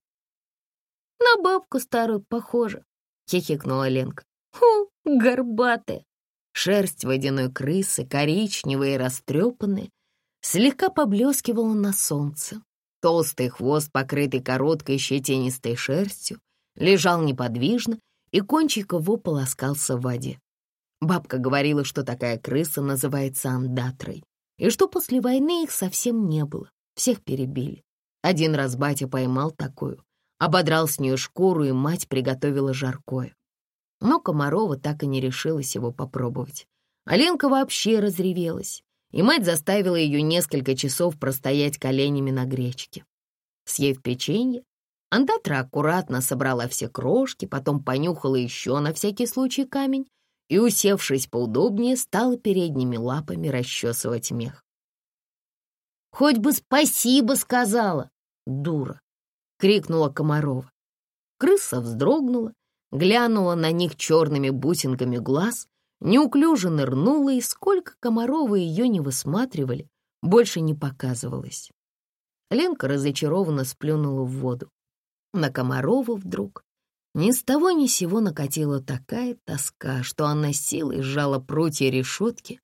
«На бабку старую похоже», — хихикнула Ленка. «Ху, горбатая». Шерсть водяной крысы, коричневая и растрепанная, слегка поблескивала на солнце. Толстый хвост, покрытый короткой щетинистой шерстью, лежал неподвижно, и кончик его полоскался в воде. Бабка говорила, что такая крыса называется андатрой, и что после войны их совсем не было, всех перебили. Один раз батя поймал такую, ободрал с нее шкуру, и мать приготовила жаркое. Но Комарова так и не решилась его попробовать. А Ленка вообще разревелась, и мать заставила ее несколько часов простоять коленями на гречке. Съев печенье, андатра аккуратно собрала все крошки, потом понюхала еще на всякий случай камень и, усевшись поудобнее, стала передними лапами расчесывать мех. «Хоть бы спасибо сказала, дура!» — крикнула Комарова. Крыса вздрогнула, глянула на них черными бусинками глаз, неуклюже нырнула, и сколько Комарова ее не высматривали, больше не показывалась. Ленка разочарованно сплюнула в воду. На Комарову вдруг ни с того ни сего накатила такая тоска, что она силой сжала прутья решетки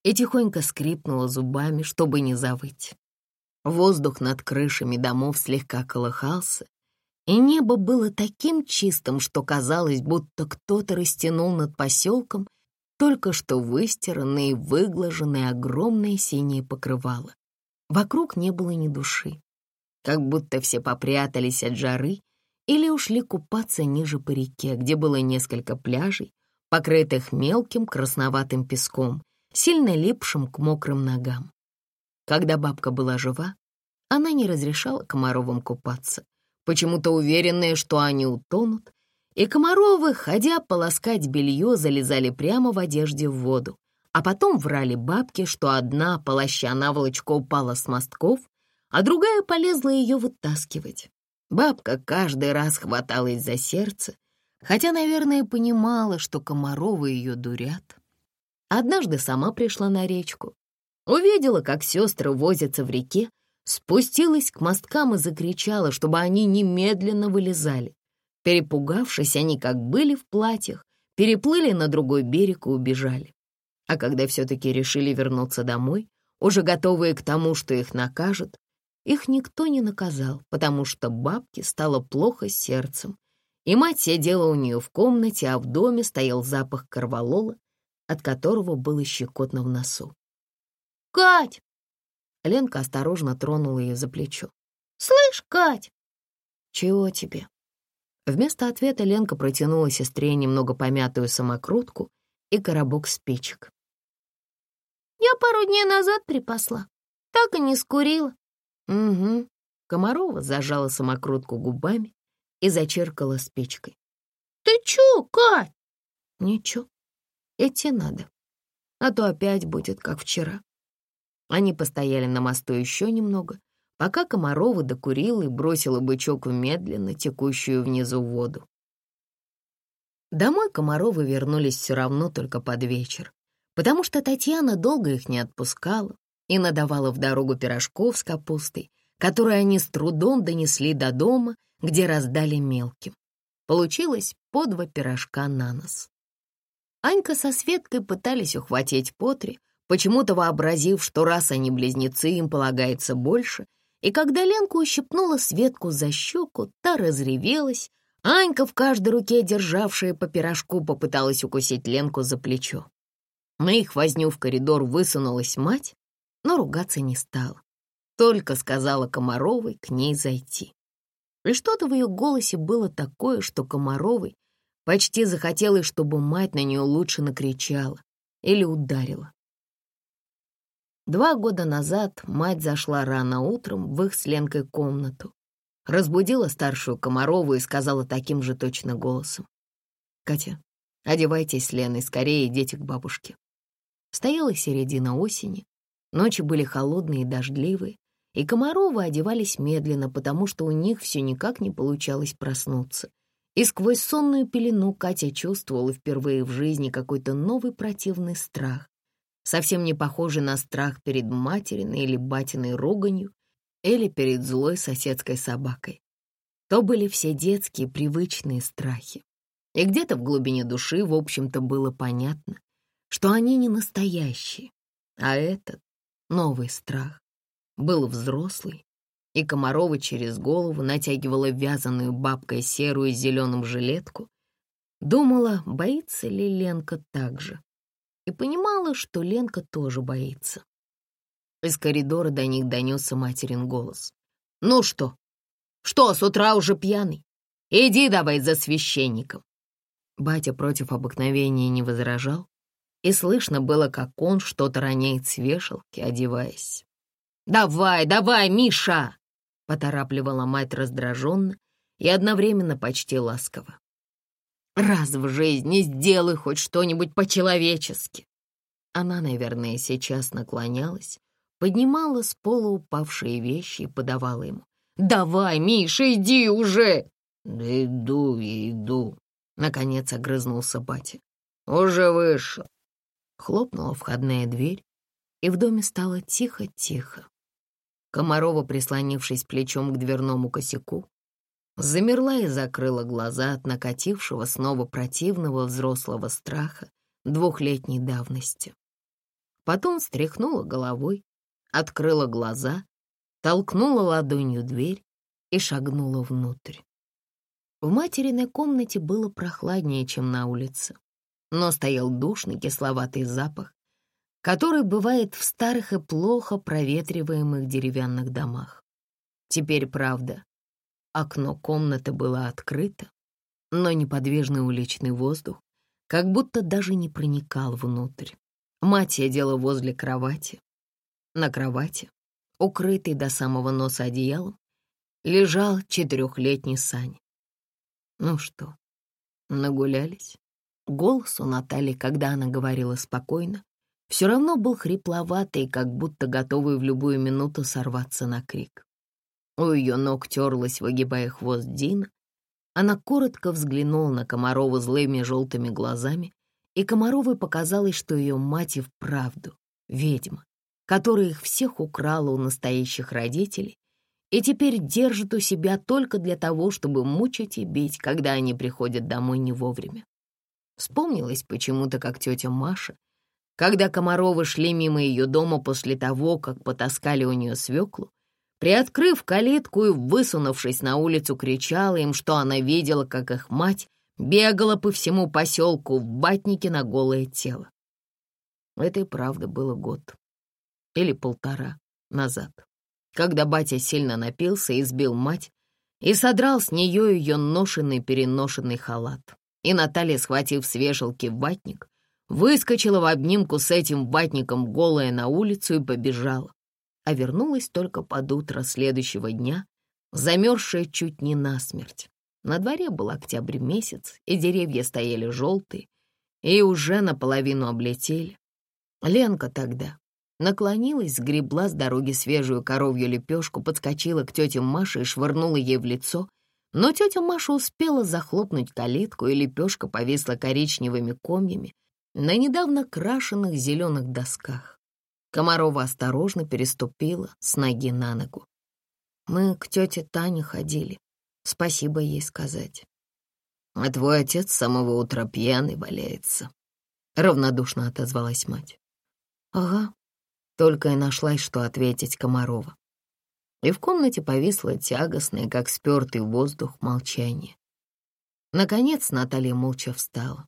и тихонько скрипнула зубами, чтобы не завыть. Воздух над крышами домов слегка колыхался, и небо было таким чистым, что казалось, будто кто-то растянул над поселком только что выстиранное и выглаженное огромное синее покрывало. Вокруг не было ни души, как будто все попрятались от жары или ушли купаться ниже по реке, где было несколько пляжей, покрытых мелким красноватым песком, сильно липшим к мокрым ногам. Когда бабка была жива, она не разрешала Комаровым купаться, почему-то уверенная, что они утонут, и Комаровы, ходя полоскать белье, залезали прямо в одежде в воду, а потом врали бабке, что одна, полоща наволочка, упала с мостков, а другая полезла ее вытаскивать. Бабка каждый раз хваталась за сердце, хотя, наверное, понимала, что Комаровы ее дурят. Однажды сама пришла на речку, увидела, как сестры возятся в реке, спустилась к мосткам и закричала, чтобы они немедленно вылезали. Перепугавшись, они, как были в платьях, переплыли на другой берег и убежали. А когда все-таки решили вернуться домой, уже готовые к тому, что их накажут, их никто не наказал, потому что бабке стало плохо с сердцем, и мать сидела у нее в комнате, а в доме стоял запах корвалола, от которого было щекотно в носу. «Кать!» Ленка осторожно тронула ее за плечо. «Слышь, Кать!» «Чего тебе?» Вместо ответа Ленка протянула сестре немного помятую самокрутку и коробок спичек. «Я пару дней назад припасла, так и не скурила». «Угу». Комарова зажала самокрутку губами и зачиркала спичкой. «Ты чё, Кать?» «Ничего, идти надо, а то опять будет, как вчера». Они постояли на мосту еще немного, пока Комарова докурила и бросила бычок в медленно текущую внизу воду. Домой Комаровы вернулись все равно только под вечер, потому что Татьяна долго их не отпускала и надавала в дорогу пирожков с капустой, которые они с трудом донесли до дома, где раздали мелким. Получилось по 2 пирожка на нос. Анька со Светкой пытались ухватить по 3, почему-то вообразив, что раз они близнецы, им полагается больше, и когда Ленка ущипнула Светку за щеку, та разревелась, Анька, в каждой руке державшая по пирожку, попыталась укусить Ленку за плечо. На их возню в коридор высунулась мать, но ругаться не стала, только сказала Комаровой к ней зайти. И что-то в ее голосе было такое, что Комаровой почти захотелось, чтобы мать на нее лучше накричала или ударила. 2 года назад мать зашла рано утром в их с Ленкой комнату, разбудила старшую Комарову и сказала таким же точно голосом: «Катя, одевайтесь с Леной, скорее идите к бабушке». Стояла середина осени, ночи были холодные и дождливые, и Комаровы одевались медленно, потому что у них все никак не получалось проснуться. И сквозь сонную пелену Катя чувствовала впервые в жизни какой-то новый противный страх, совсем не похожий на страх перед материной или батиной руганью или перед злой соседской собакой. То были все детские привычные страхи. И где-то в глубине души, в общем-то, было понятно, что они не настоящие, а этот новый страх был взрослый, и Комарова через голову натягивала вязаную бабкой серую с зеленым жилетку, думала, боится ли Ленка так же, и понимала, что Ленка тоже боится. Из коридора до них донесся материн голос. «Ну что? Что, с утра уже пьяный? Иди давай за священником». Батя против обыкновения не возражал, и слышно было, как он что-то роняет с вешалки, одеваясь. «Давай, давай, Миша!» — поторапливала мать раздраженно и одновременно почти ласково. «Раз в жизни сделай хоть что-нибудь по-человечески». Она, наверное, сейчас наклонялась, поднимала с пола упавшие вещи и подавала ему. «Давай, Миша, иди уже!» «Да иду», — наконец огрызнулся батя. «Уже вышел». Хлопнула входная дверь, и в доме стало тихо-тихо. Комарова, прислонившись плечом к дверному косяку, замерла и закрыла глаза от накатившего снова противного взрослого страха 2-летней давности. Потом встряхнула головой, открыла глаза, толкнула ладонью дверь и шагнула внутрь. В материной комнате было прохладнее, чем на улице, но стоял душный кисловатый запах, который бывает в старых и плохо проветриваемых деревянных домах. Теперь, правда, окно комнаты было открыто, но неподвижный уличный воздух как будто даже не проникал внутрь. Мать сидела возле кровати. На кровати, укрытый до самого носа одеялом, лежал 4-летний Саня. Ну что, нагулялись? Голос у Натальи, когда она говорила спокойно, все равно был хрипловатый, как будто готовый в любую минуту сорваться на крик. У ее ног терлась, выгибая хвост, Дина. Она коротко взглянула на Комарова злыми желтыми глазами, и Комаровой показалось, что ее мать и вправду ведьма, которая их всех украла у настоящих родителей и теперь держит у себя только для того, чтобы мучить и бить, когда они приходят домой не вовремя. Вспомнилось почему-то, как тетя Маша, когда Комаровы шли мимо ее дома после того, как потаскали у нее свеклу, приоткрыв калитку и высунувшись на улицу, кричала им, что она видела, как их мать бегала по всему поселку в ватнике на голое тело. Это и правда было год или 1,5 назад, когда батя сильно напился и избил мать и содрал с нее ее ношенный-переношенный халат. И Наталья, схватив с вешалки ватник, выскочила в обнимку с этим ватником голая на улицу и побежала. А вернулась только под утро следующего дня, замерзшая чуть не насмерть. На дворе был октябрь месяц, и деревья стояли желтые, и уже наполовину облетели. Ленка тогда наклонилась, сгребла с дороги свежую коровью лепешку, подскочила к тете Маше и швырнула ей в лицо, но тетя Маша успела захлопнуть калитку, и лепешка повисла коричневыми комьями на недавно крашенных зеленых досках. Комарова осторожно переступила с ноги на ногу. «Мы к тете Тане ходили, спасибо ей сказать». «А твой отец с самого утра пьяный валяется», — равнодушно отозвалась мать. «Ага», — только и нашлась, что ответить Комарова. И в комнате повисло тягостное, как спертый воздух, молчание. Наконец Наталья молча встала.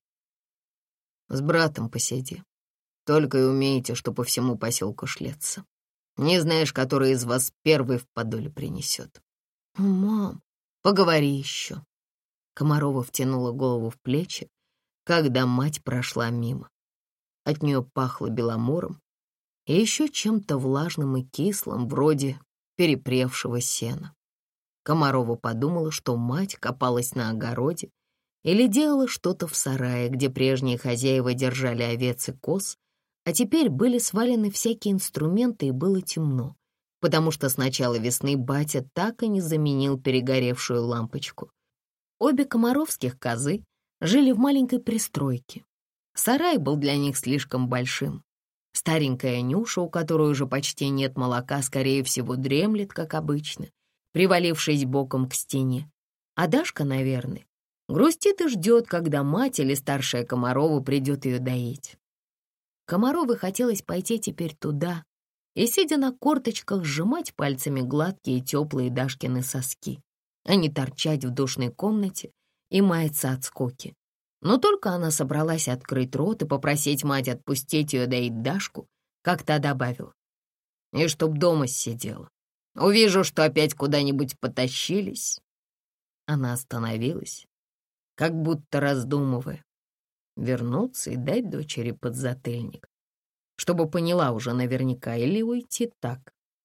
«С братом посиди. Только и умеете, что по всему поселку шляться. Не знаешь, который из вас первый в подоле принесет». «Мам, поговори еще». Комарова втянула голову в плечи, когда мать прошла мимо. От нее пахло беломором и еще чем-то влажным и кислым, вроде перепревшего сена. Комарова подумала, что мать копалась на огороде или делала что-то в сарае, где прежние хозяева держали овец и коз, а теперь были свалены всякие инструменты и было темно, потому что с начала весны батя так и не заменил перегоревшую лампочку. Обе комаровских козы жили в маленькой пристройке. Сарай был для них слишком большим. Старенькая Нюша, у которой уже почти нет молока, скорее всего, дремлет, как обычно, привалившись боком к стене. А Дашка, наверное, грустит и ждет, когда мать или старшая Комарова придет ее доить. Комаровой хотелось пойти теперь туда и, сидя на корточках, сжимать пальцами гладкие и теплые Дашкины соски, а не торчать в душной комнате и маяться от скуки. Но только она собралась открыть рот и попросить мать отпустить ее доить Дашку, как та добавила: «И чтоб дома сидела. Увижу, что опять куда-нибудь потащились». Она остановилась, как будто раздумывая, вернуться и дать дочери подзатыльник, чтобы поняла уже наверняка, или уйти так.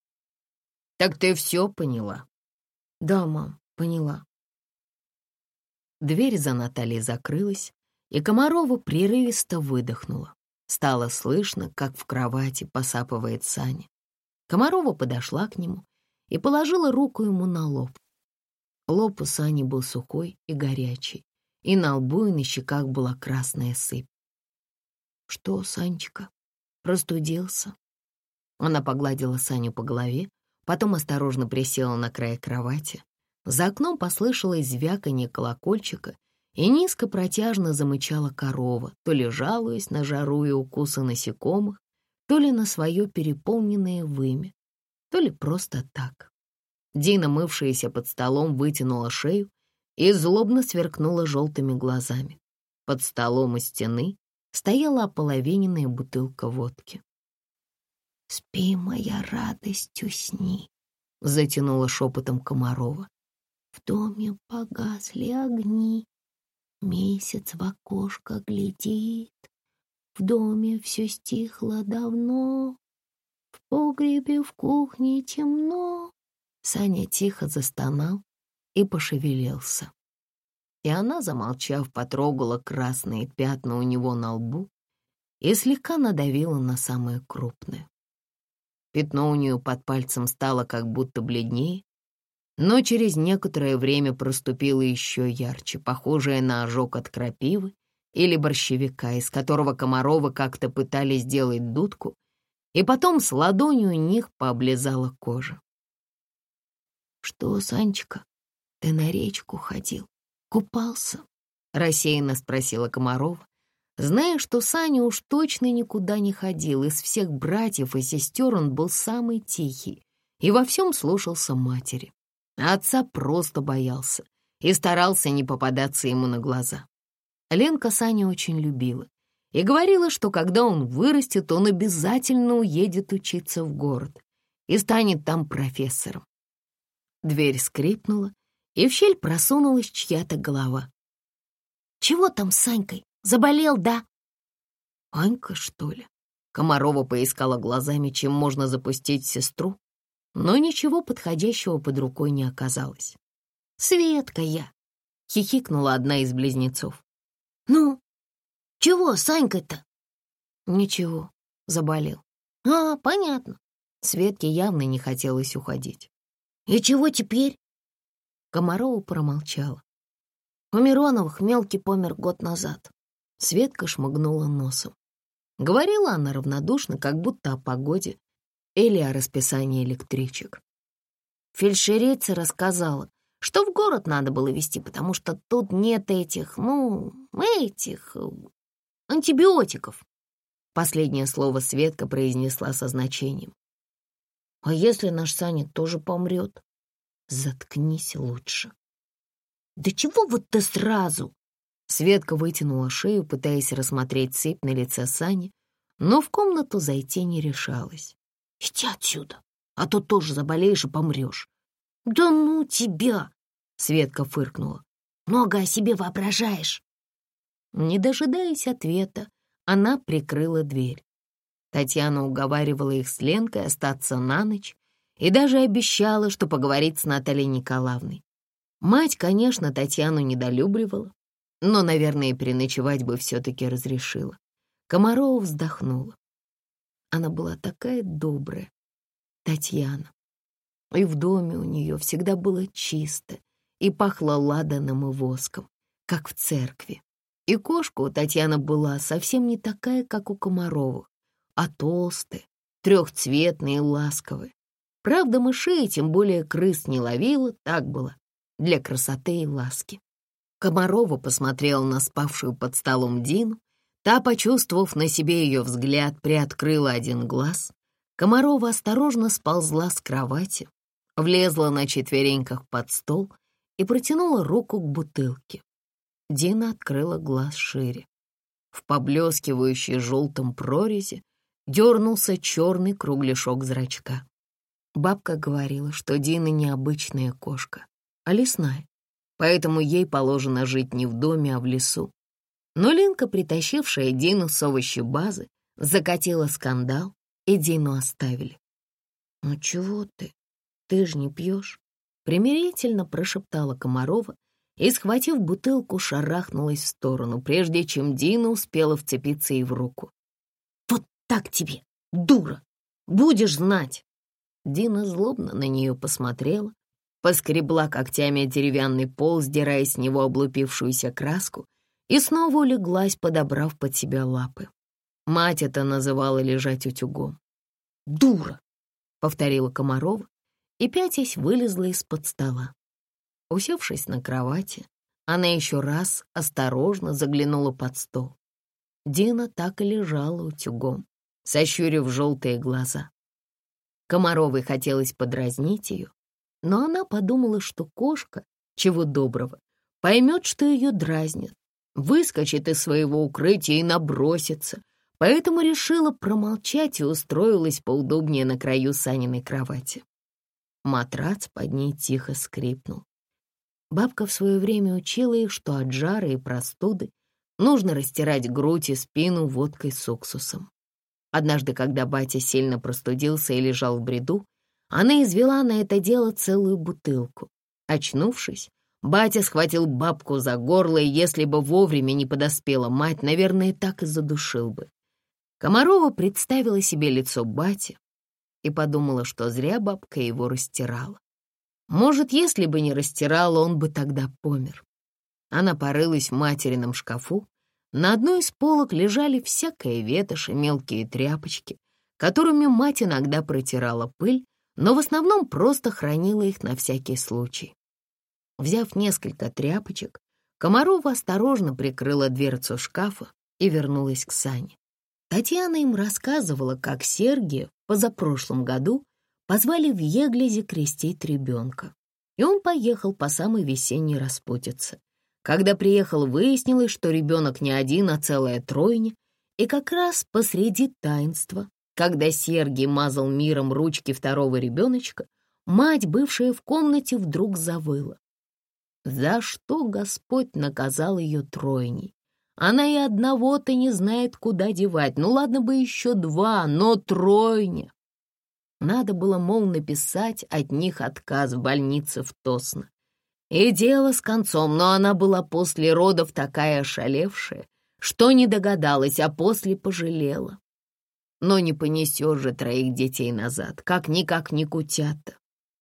«Так ты все поняла?» «Да, мам, поняла». Дверь за Натальей закрылась, и Комарова прерывисто выдохнула. Стало слышно, как в кровати посапывает Саня. Комарова подошла к нему и положила руку ему на лоб. Лоб у Сани был сухой и горячий, и на лбу и на щеках была красная сыпь. «Что, Санечка, простудился?» Она погладила Саню по голове, потом осторожно присела на край кровати. За окном послышалось звяканье колокольчика, и низко протяжно замычала корова, то ли жалуясь на жару и укусы насекомых, то ли на свое переполненное вымя, то ли просто так. Дина, мывшаяся под столом, вытянула шею и злобно сверкнула желтыми глазами. Под столом у стены стояла ополовиненная бутылка водки. «Спи, моя радость, усни», — затянула шепотом Комарова. «В доме погасли огни, месяц в окошко глядит. В доме все стихло давно, в погребе, в кухне темно». Саня тихо застонал и пошевелился. И она, замолчав, потрогала красные пятна у него на лбу и слегка надавила на самое крупное. Пятно у нее под пальцем стало как будто бледнее, но через некоторое время проступило еще ярче, похожее на ожог от крапивы или борщевика, из которого Комарова как-то пытались сделать дудку, и потом с ладонью у них пооблизала кожа. «Что, Санечка, ты на речку ходил? Купался?» — рассеянно спросила Комарова, зная, что Саня уж точно никуда не ходил. Из всех братьев и сестер он был самый тихий и во всем слушался матери. А отца просто боялся и старался не попадаться ему на глаза. Ленка Саню очень любила и говорила, что когда он вырастет, он обязательно уедет учиться в город и станет там профессором. Дверь скрипнула, и в щель просунулась чья-то голова. «Чего там с Санькой? Заболел, да?» «Анька, что ли?» Комарова поискала глазами, чем можно запустить сестру, но ничего подходящего под рукой не оказалось. «Светка я!» — хихикнула одна из близнецов. «Ну, чего Санька-то?» «Ничего, заболел». «А, понятно». Светке явно не хотелось уходить. «И чего теперь?» Комарова промолчала. «У Мироновых мелкий помер год назад». Светка шмыгнула носом. Говорила она равнодушно, как будто о погоде или о расписании электричек. Фельдшерица рассказала, что в город надо было везти, потому что тут нет антибиотиков. Последнее слово Светка произнесла со значением. «А если наш Саня тоже помрет?» «Заткнись лучше». «Да чего вот ты сразу?» Светка вытянула шею, пытаясь рассмотреть цепь на лице Сани, но в комнату зайти не решалась. «Иди отсюда, а то тоже заболеешь и помрешь». «Да ну тебя!» — Светка фыркнула. «Много о себе воображаешь». Не дожидаясь ответа, она прикрыла дверь. Татьяна уговаривала их с Ленкой остаться на ночь и даже обещала, что поговорит с Натальей Николаевной. Мать, конечно, Татьяну недолюбливала, но, наверное, переночевать бы все-таки разрешила. Комарова вздохнула. Она была такая добрая, Татьяна. И в доме у нее всегда было чисто и пахло ладаном и воском, как в церкви. И кошка у Татьяны была совсем не такая, как у Комаровых, а толстая, трехцветная и ласковая. Правда, мышей, тем более крыс, не ловила, так было, для красоты и ласки. Комарова посмотрела на спавшую под столом Дину. Та, почувствовав на себе ее взгляд, приоткрыла один глаз. Комарова осторожно сползла с кровати, влезла на четвереньках под стол и протянула руку к бутылке. Дина открыла глаз шире. В поблескивающей желтом прорези дернулся черный кругляшок зрачка. Бабка говорила, что Дина необычная кошка, а лесная, поэтому ей положено жить не в доме, а в лесу. Но Ленка, притащившая Дину с овощебазы, закатила скандал, и Дину оставили. «Ну чего ты? Ты же не пьешь?» Примирительно прошептала Комарова и, схватив бутылку, шарахнулась в сторону, прежде чем Дина успела вцепиться ей в руку. «Вот так тебе, дура! Будешь знать!» Дина злобно на нее посмотрела, поскребла когтями деревянный пол, сдирая с него облупившуюся краску, и снова улеглась, подобрав под себя лапы. Мать это называла лежать утюгом. «Дура!» — повторила Комарова и, пятясь, вылезла из-под стола. Усевшись на кровати, она еще раз осторожно заглянула под стол. Дина так и лежала утюгом, сощурив желтые глаза. Комаровой хотелось подразнить ее, но она подумала, что кошка, чего доброго, поймет, что ее дразнят, выскочит из своего укрытия и набросится, поэтому решила промолчать и устроилась поудобнее на краю Саниной кровати. Матрац под ней тихо скрипнул. Бабка в свое время учила их, что от жара и простуды нужно растирать грудь и спину водкой с уксусом. Однажды, когда батя сильно простудился и лежал в бреду, она извела на это дело целую бутылку. Очнувшись, батя схватил бабку за горло, и если бы вовремя не подоспела мать, наверное, так и задушил бы. Комарова представила себе лицо бати и подумала, что зря бабка его растирала. Может, если бы не растирала, он бы тогда помер. Она порылась в материном шкафу. На одной из полок лежали всякая ветошь и мелкие тряпочки, которыми мать иногда протирала пыль, но в основном просто хранила их на всякий случай. Взяв несколько тряпочек, Комарова осторожно прикрыла дверцу шкафа и вернулась к Сане. Татьяна им рассказывала, как Сергия в позапрошлом году позвали в Еглизе крестить ребенка, и он поехал по самой весенней распутице. Когда приехал, выяснилось, что ребенок не один, а целая тройня, и как раз посреди таинства, когда Сергий мазал миром ручки второго ребеночка, мать, бывшая в комнате, вдруг завыла. За что Господь наказал ее тройней? Она и одного-то не знает, куда девать. Ну ладно бы еще два, но тройня. Надо было, мол, написать от них отказ в больнице в Тосно. И дело с концом, но она была после родов такая ошалевшая, что не догадалась, а после пожалела. Но не понесешь же троих детей назад, как-никак не кутята.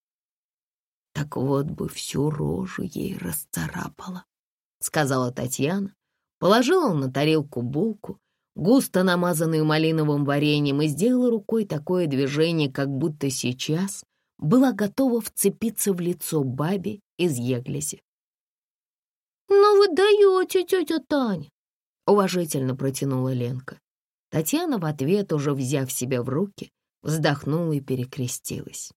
Так вот бы всю рожу ей расцарапала, сказала Татьяна, положила на тарелку булку, густо намазанную малиновым вареньем, и сделала рукой такое движение, как будто сейчас была готова вцепиться в лицо бабе из Еглизи. «Ну вы даете, тетя Таня!» — уважительно протянула Ленка. Татьяна в ответ, уже взяв себя в руки, вздохнула и перекрестилась.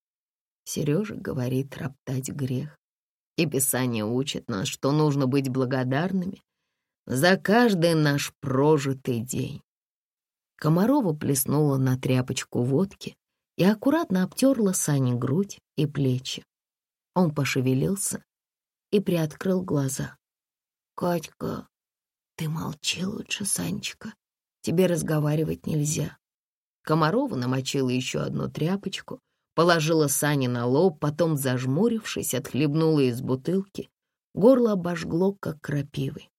Сережа говорит, роптать грех, и Писание учит нас, что нужно быть благодарными за каждый наш прожитый день. Комарова плеснула на тряпочку водки и аккуратно обтерла Сане грудь и плечи. Он пошевелился и приоткрыл глаза. «Катька, ты молчи лучше, Санечка, тебе разговаривать нельзя». Комарова намочила еще одну тряпочку, положила Сане на лоб, потом, зажмурившись, отхлебнула из бутылки. Горло обожгло, как крапивой.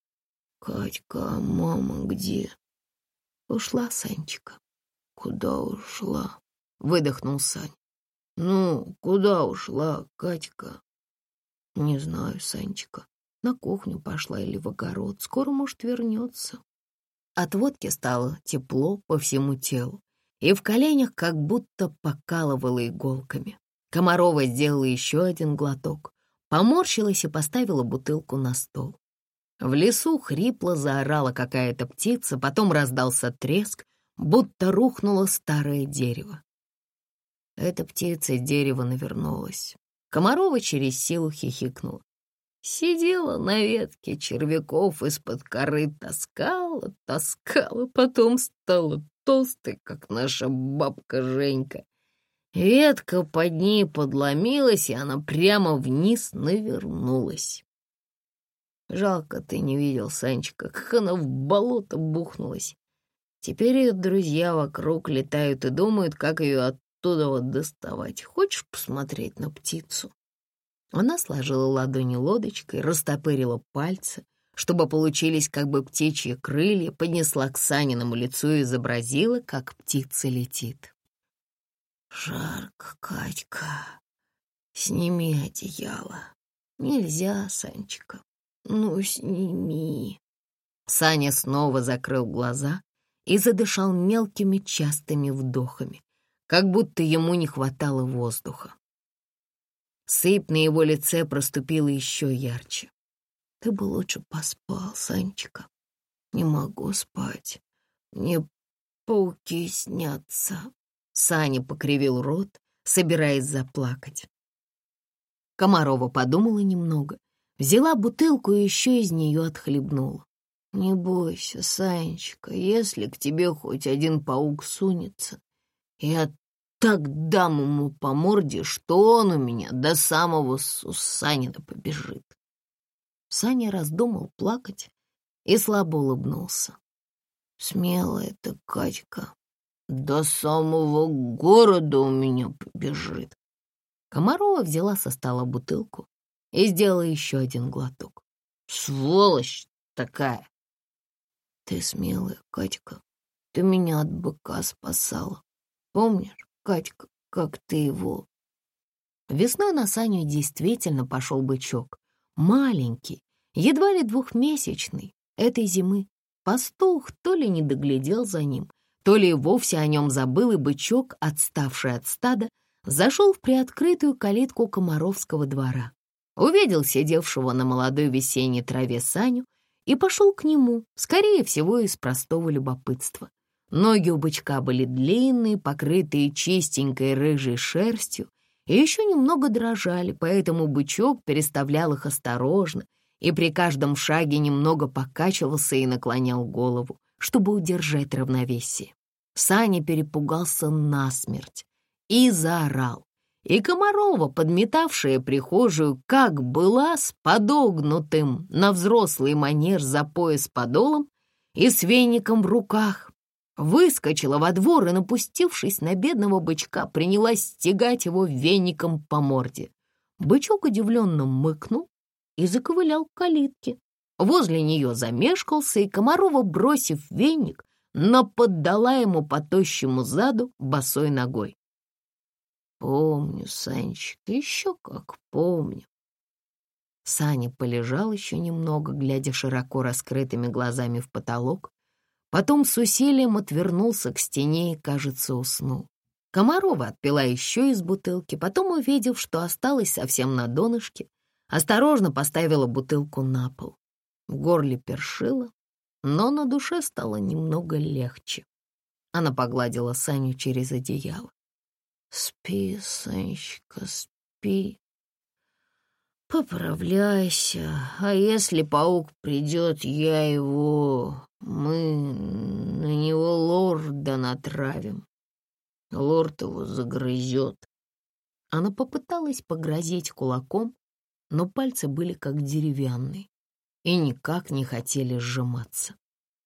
«Катька, а мама где?» «Ушла, Санечка». «Куда ушла?» — выдохнул Сань. «Ну, куда ушла, Катька?» «Не знаю, Санечка. На кухню пошла или в огород. Скоро, может, вернется». От водки стало тепло по всему телу, и в коленях как будто покалывало иголками. Комарова сделала еще один глоток, поморщилась и поставила бутылку на стол. В лесу хрипло заорала какая-то птица, потом раздался треск, будто рухнуло старое дерево. Эта птица дерево навернулась. Комарова через силу хихикнула. Сидела на ветке червяков из-под коры, таскала, потом стала толстой, как наша бабка Женька. Ветка под ней подломилась, и она прямо вниз навернулась. Жалко, ты не видел, Санечка, как она в болото бухнулась. Теперь ее друзья вокруг летают и думают, как ее оттуда вот доставать. Хочешь посмотреть на птицу?» Она сложила ладони лодочкой, растопырила пальцы, чтобы получились как бы птичьи крылья, поднесла к Саниному лицу и изобразила, как птица летит. «Жарко, Катька, сними одеяло». «Нельзя, Санечка, ну сними». Саня снова закрыл глаза и задышал мелкими частыми вдохами, как будто ему не хватало воздуха. Сыпь на его лице проступила еще ярче. «Ты бы лучше поспал, Санечка». «Не могу спать. Мне пауки снятся». Саня покривил рот, собираясь заплакать. Комарова подумала немного, взяла бутылку и еще из нее отхлебнула. «Не бойся, Санечка, если к тебе хоть один паук сунется, я так дам ему по морде, что он у меня до самого Сусанина побежит». Саня раздумал плакать и слабо улыбнулся. «Смелая ты, Катька, до самого города у меня побежит». Комарова взяла со стола бутылку и сделала еще один глоток. «Сволочь такая!» «Ты смелая, Катька, ты меня от быка спасала. Помнишь, Катька, как ты его...» Весной на Саню действительно пошел бычок. Маленький, едва ли двухмесячный, этой зимы. Пастух то ли не доглядел за ним, то ли и вовсе о нем забыл, и бычок, отставший от стада, зашел в приоткрытую калитку Комаровского двора. Увидел сидевшего на молодой весенней траве Саню и пошел к нему, скорее всего, из простого любопытства. Ноги у бычка были длинные, покрытые чистенькой рыжей шерстью, и еще немного дрожали, поэтому бычок переставлял их осторожно и при каждом шаге немного покачивался и наклонял голову, чтобы удержать равновесие. Саня перепугался насмерть и заорал. И Комарова, подметавшая прихожую, как была, с подогнутым на взрослый манер за пояс подолом и с веником в руках, выскочила во двор и, напустившись на бедного бычка, принялась стегать его веником по морде. Бычок удивленно мыкнул и заковылял к калитке. Возле нее замешкался, и Комарова, бросив веник, наподдала ему по тощему заду босой ногой. «Помню, Санечка, еще как помню». Саня полежал еще немного, глядя широко раскрытыми глазами в потолок, потом с усилием отвернулся к стене и, кажется, уснул. Комарова отпила еще из бутылки, потом, увидев, что осталось совсем на донышке, осторожно поставила бутылку на пол. В горле першило, но на душе стало немного легче. Она погладила Саню через одеяло. «Спи, Санечка, спи. Поправляйся, а если паук придет, мы на него лорда натравим. Лорд его загрызет». Она попыталась погрозить кулаком, но пальцы были как деревянные и никак не хотели сжиматься.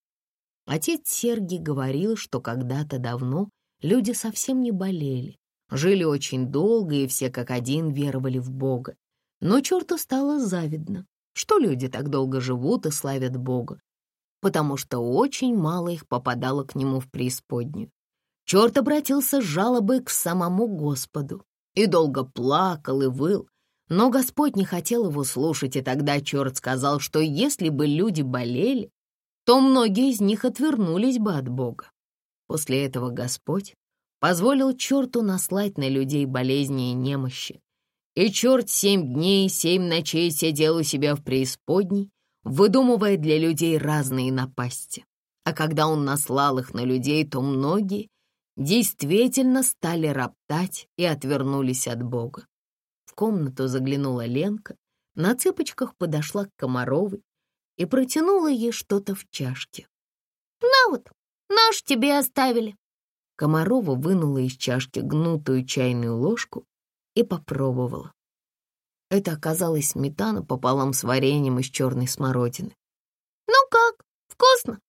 Отец Сергий говорил, что когда-то давно люди совсем не болели, жили очень долго, и все как один веровали в Бога. Но черту стало завидно, что люди так долго живут и славят Бога, потому что очень мало их попадало к нему в преисподнюю. Черт обратился с жалобой к самому Господу и долго плакал и выл, но Господь не хотел его слушать, и тогда черт сказал, что если бы люди болели, то многие из них отвернулись бы от Бога. После этого Господь позволил черту наслать на людей болезни и немощи. И черт 7 дней и 7 ночей сидел у себя в преисподней, выдумывая для людей разные напасти. А когда он наслал их на людей, то многие действительно стали роптать и отвернулись от Бога. В комнату заглянула Ленка, на цыпочках подошла к Комаровой и протянула ей что-то в чашке. «На вот, наш тебе оставили». Комарова вынула из чашки гнутую чайную ложку и попробовала. Это оказалась сметана пополам с вареньем из черной смородины. «Ну как, вкусно?»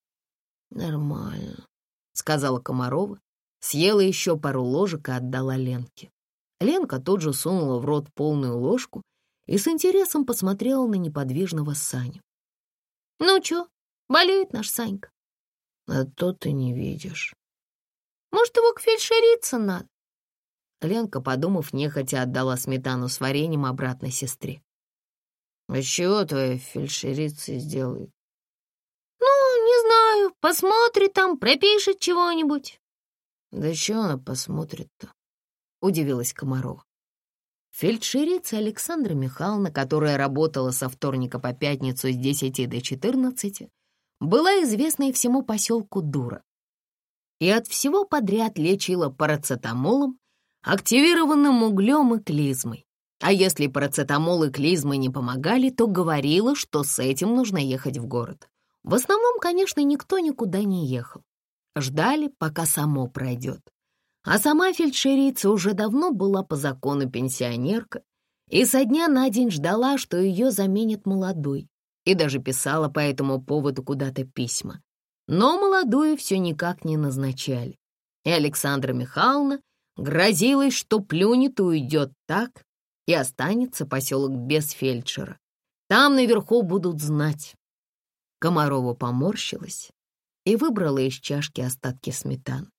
«Нормально», — сказала Комарова, съела еще пару ложек и отдала Ленке. Ленка тут же сунула в рот полную ложку и с интересом посмотрела на неподвижного Саню. «Ну чё, болеет наш Санька?» «А то ты не видишь». «Может, его к фельдшерице надо?» Ленка, подумав, нехотя отдала сметану с вареньем обратно сестре. «А чего твоя фельдшерица сделает?» «Ну, не знаю, посмотрит там, пропишет чего-нибудь». «Да чего она посмотрит-то?» — удивилась Комарова. Фельдшерица Александра Михайловна, которая работала со вторника по пятницу с 10 до 14, была известной всему поселку дура. и от всего подряд лечила парацетамолом, активированным углем и клизмой. А если парацетамол и клизмы не помогали, то говорила, что с этим нужно ехать в город. В основном, конечно, никто никуда не ехал. Ждали, пока само пройдет. А сама фельдшерица уже давно была по закону пенсионерка и со дня на день ждала, что ее заменит молодой, и даже писала по этому поводу куда-то письма. Но молодую все никак не назначали. И Александра Михайловна грозилась, что плюнет и уйдет так, и останется поселок без фельдшера. Там наверху будут знать. Комарова поморщилась и выбрала из чашки остатки сметаны.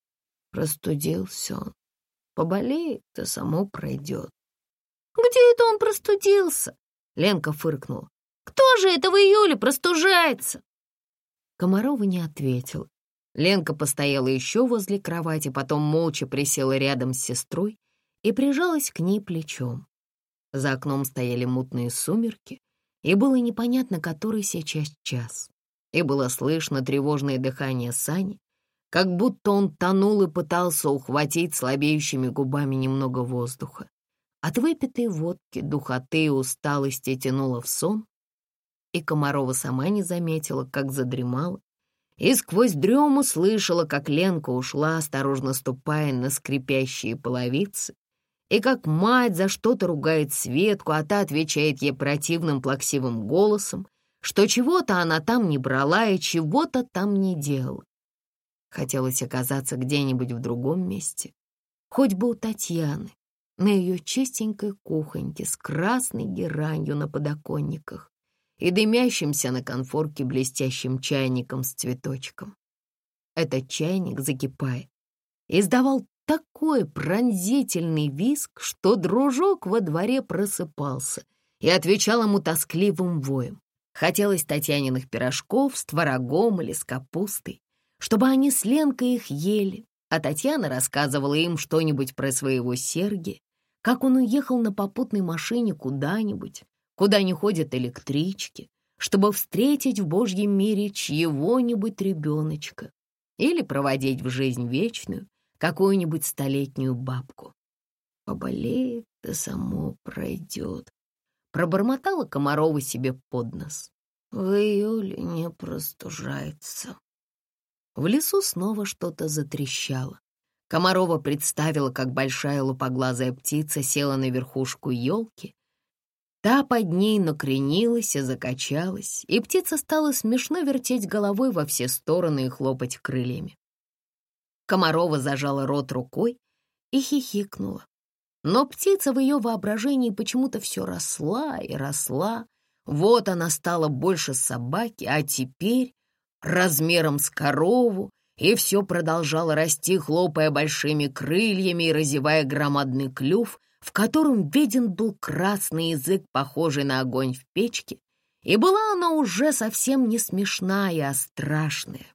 Простудился он. Поболеет, то само пройдет. «Где это он простудился?» Ленка фыркнула. «Кто же это в июле простужается?» Комарова не ответила. Ленка постояла еще возле кровати, потом молча присела рядом с сестрой и прижалась к ней плечом. За окном стояли мутные сумерки, и было непонятно, который сейчас час. И было слышно тревожное дыхание Сани, как будто он тонул и пытался ухватить слабеющими губами немного воздуха. От выпитой водки, духоты и усталости тянуло в сон, и Комарова сама не заметила, как задремала, и сквозь дрему слышала, как Ленка ушла, осторожно ступая на скрипящие половицы, и как мать за что-то ругает Светку, а та отвечает ей противным плаксивым голосом, что чего-то она там не брала и чего-то там не делала. Хотелось оказаться где-нибудь в другом месте, хоть бы у Татьяны, на ее чистенькой кухоньке с красной геранью на подоконниках и дымящимся на конфорке блестящим чайником с цветочком. Этот чайник, закипая, издавал такой пронзительный визг, что дружок во дворе просыпался и отвечал ему тоскливым воем. Хотелось Татьяниных пирожков с творогом или с капустой, чтобы они с Ленкой их ели, а Татьяна рассказывала им что-нибудь про своего Сергия, как он уехал на попутной машине куда-нибудь, куда не ходят электрички, чтобы встретить в Божьем мире чьего-нибудь ребеночка или проводить в жизнь вечную какую-нибудь столетнюю бабку. Поболеет, да само пройдет. Пробормотала Комарова себе под нос. В июле не простужается. В лесу снова что-то затрещало. Комарова представила, как большая лупоглазая птица села на верхушку елки. Та под ней накренилась и закачалась, и птица стала смешно вертеть головой во все стороны и хлопать крыльями. Комарова зажала рот рукой и хихикнула. Но птица в ее воображении почему-то все росла и росла. Вот она стала больше собаки, а теперь размером с корову, и все продолжало расти, хлопая большими крыльями и разевая громадный клюв, в котором виден был красный язык, похожий на огонь в печке, и была она уже совсем не смешная, а страшная.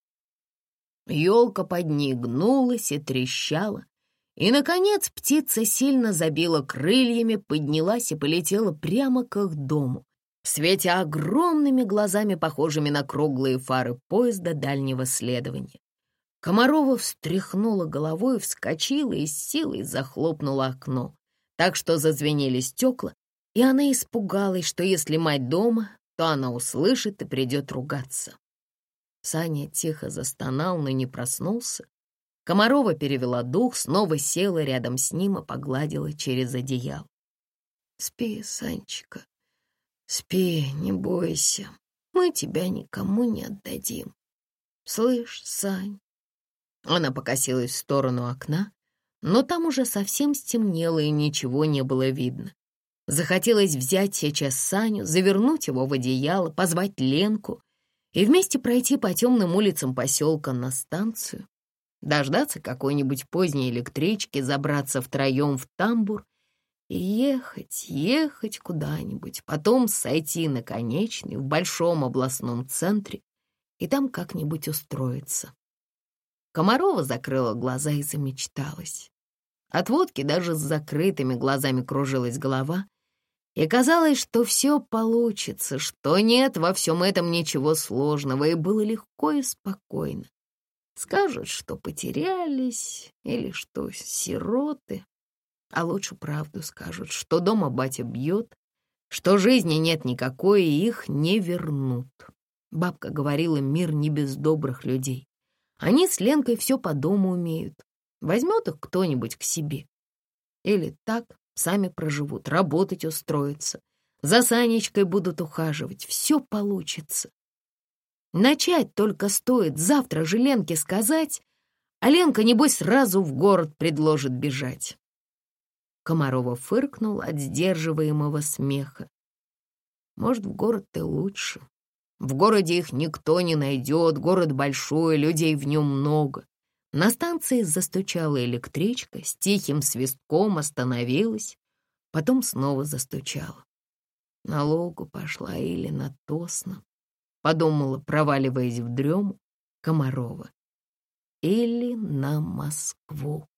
Елка под ней гнулась и трещала, и, наконец, птица сильно забила крыльями, поднялась и полетела прямо к их дому, светя огромными глазами, похожими на круглые фары поезда дальнего следования. Комарова встряхнула головой, вскочила и с силой захлопнула окно, так что зазвенели стекла, и она испугалась, что если мать дома, то она услышит и придет ругаться. Саня тихо застонал, но не проснулся. Комарова перевела дух, снова села рядом с ним и погладила через одеяло. «Спи, Санечка, спи, не бойся, мы тебя никому не отдадим. Слышь, Сань?» Она покосилась в сторону окна, но там уже совсем стемнело и ничего не было видно. Захотелось взять сейчас Саню, завернуть его в одеяло, позвать Ленку и вместе пройти по темным улицам поселка на станцию, дождаться какой-нибудь поздней электрички, забраться втроем в тамбур и ехать куда-нибудь, потом сойти на конечной в большом областном центре и там как-нибудь устроиться. Комарова закрыла глаза и замечталась. От водки даже с закрытыми глазами кружилась голова, и казалось, что все получится, что нет во всем этом ничего сложного, и было легко и спокойно. Скажут, что потерялись или что сироты, а лучше правду скажут, что дома батя бьет, что жизни нет никакой и их не вернут. Бабка говорила, мир не без добрых людей. Они с Ленкой все по дому умеют. Возьмет их кто-нибудь к себе. Или так сами проживут, работать устроятся. За Санечкой будут ухаживать. Все получится. Начать только стоит, завтра же Ленке сказать, а Ленка, небось, сразу в город предложит бежать. Комарова фыркнул от сдерживаемого смеха. Может, в город-то лучше. В городе их никто не найдет, город большой, людей в нем много. На станции застучала электричка, с тихим свистком остановилась, потом снова застучала. На Волгу пошла или на Тосно, подумала, проваливаясь в дрему, Комарова. Или на Москву.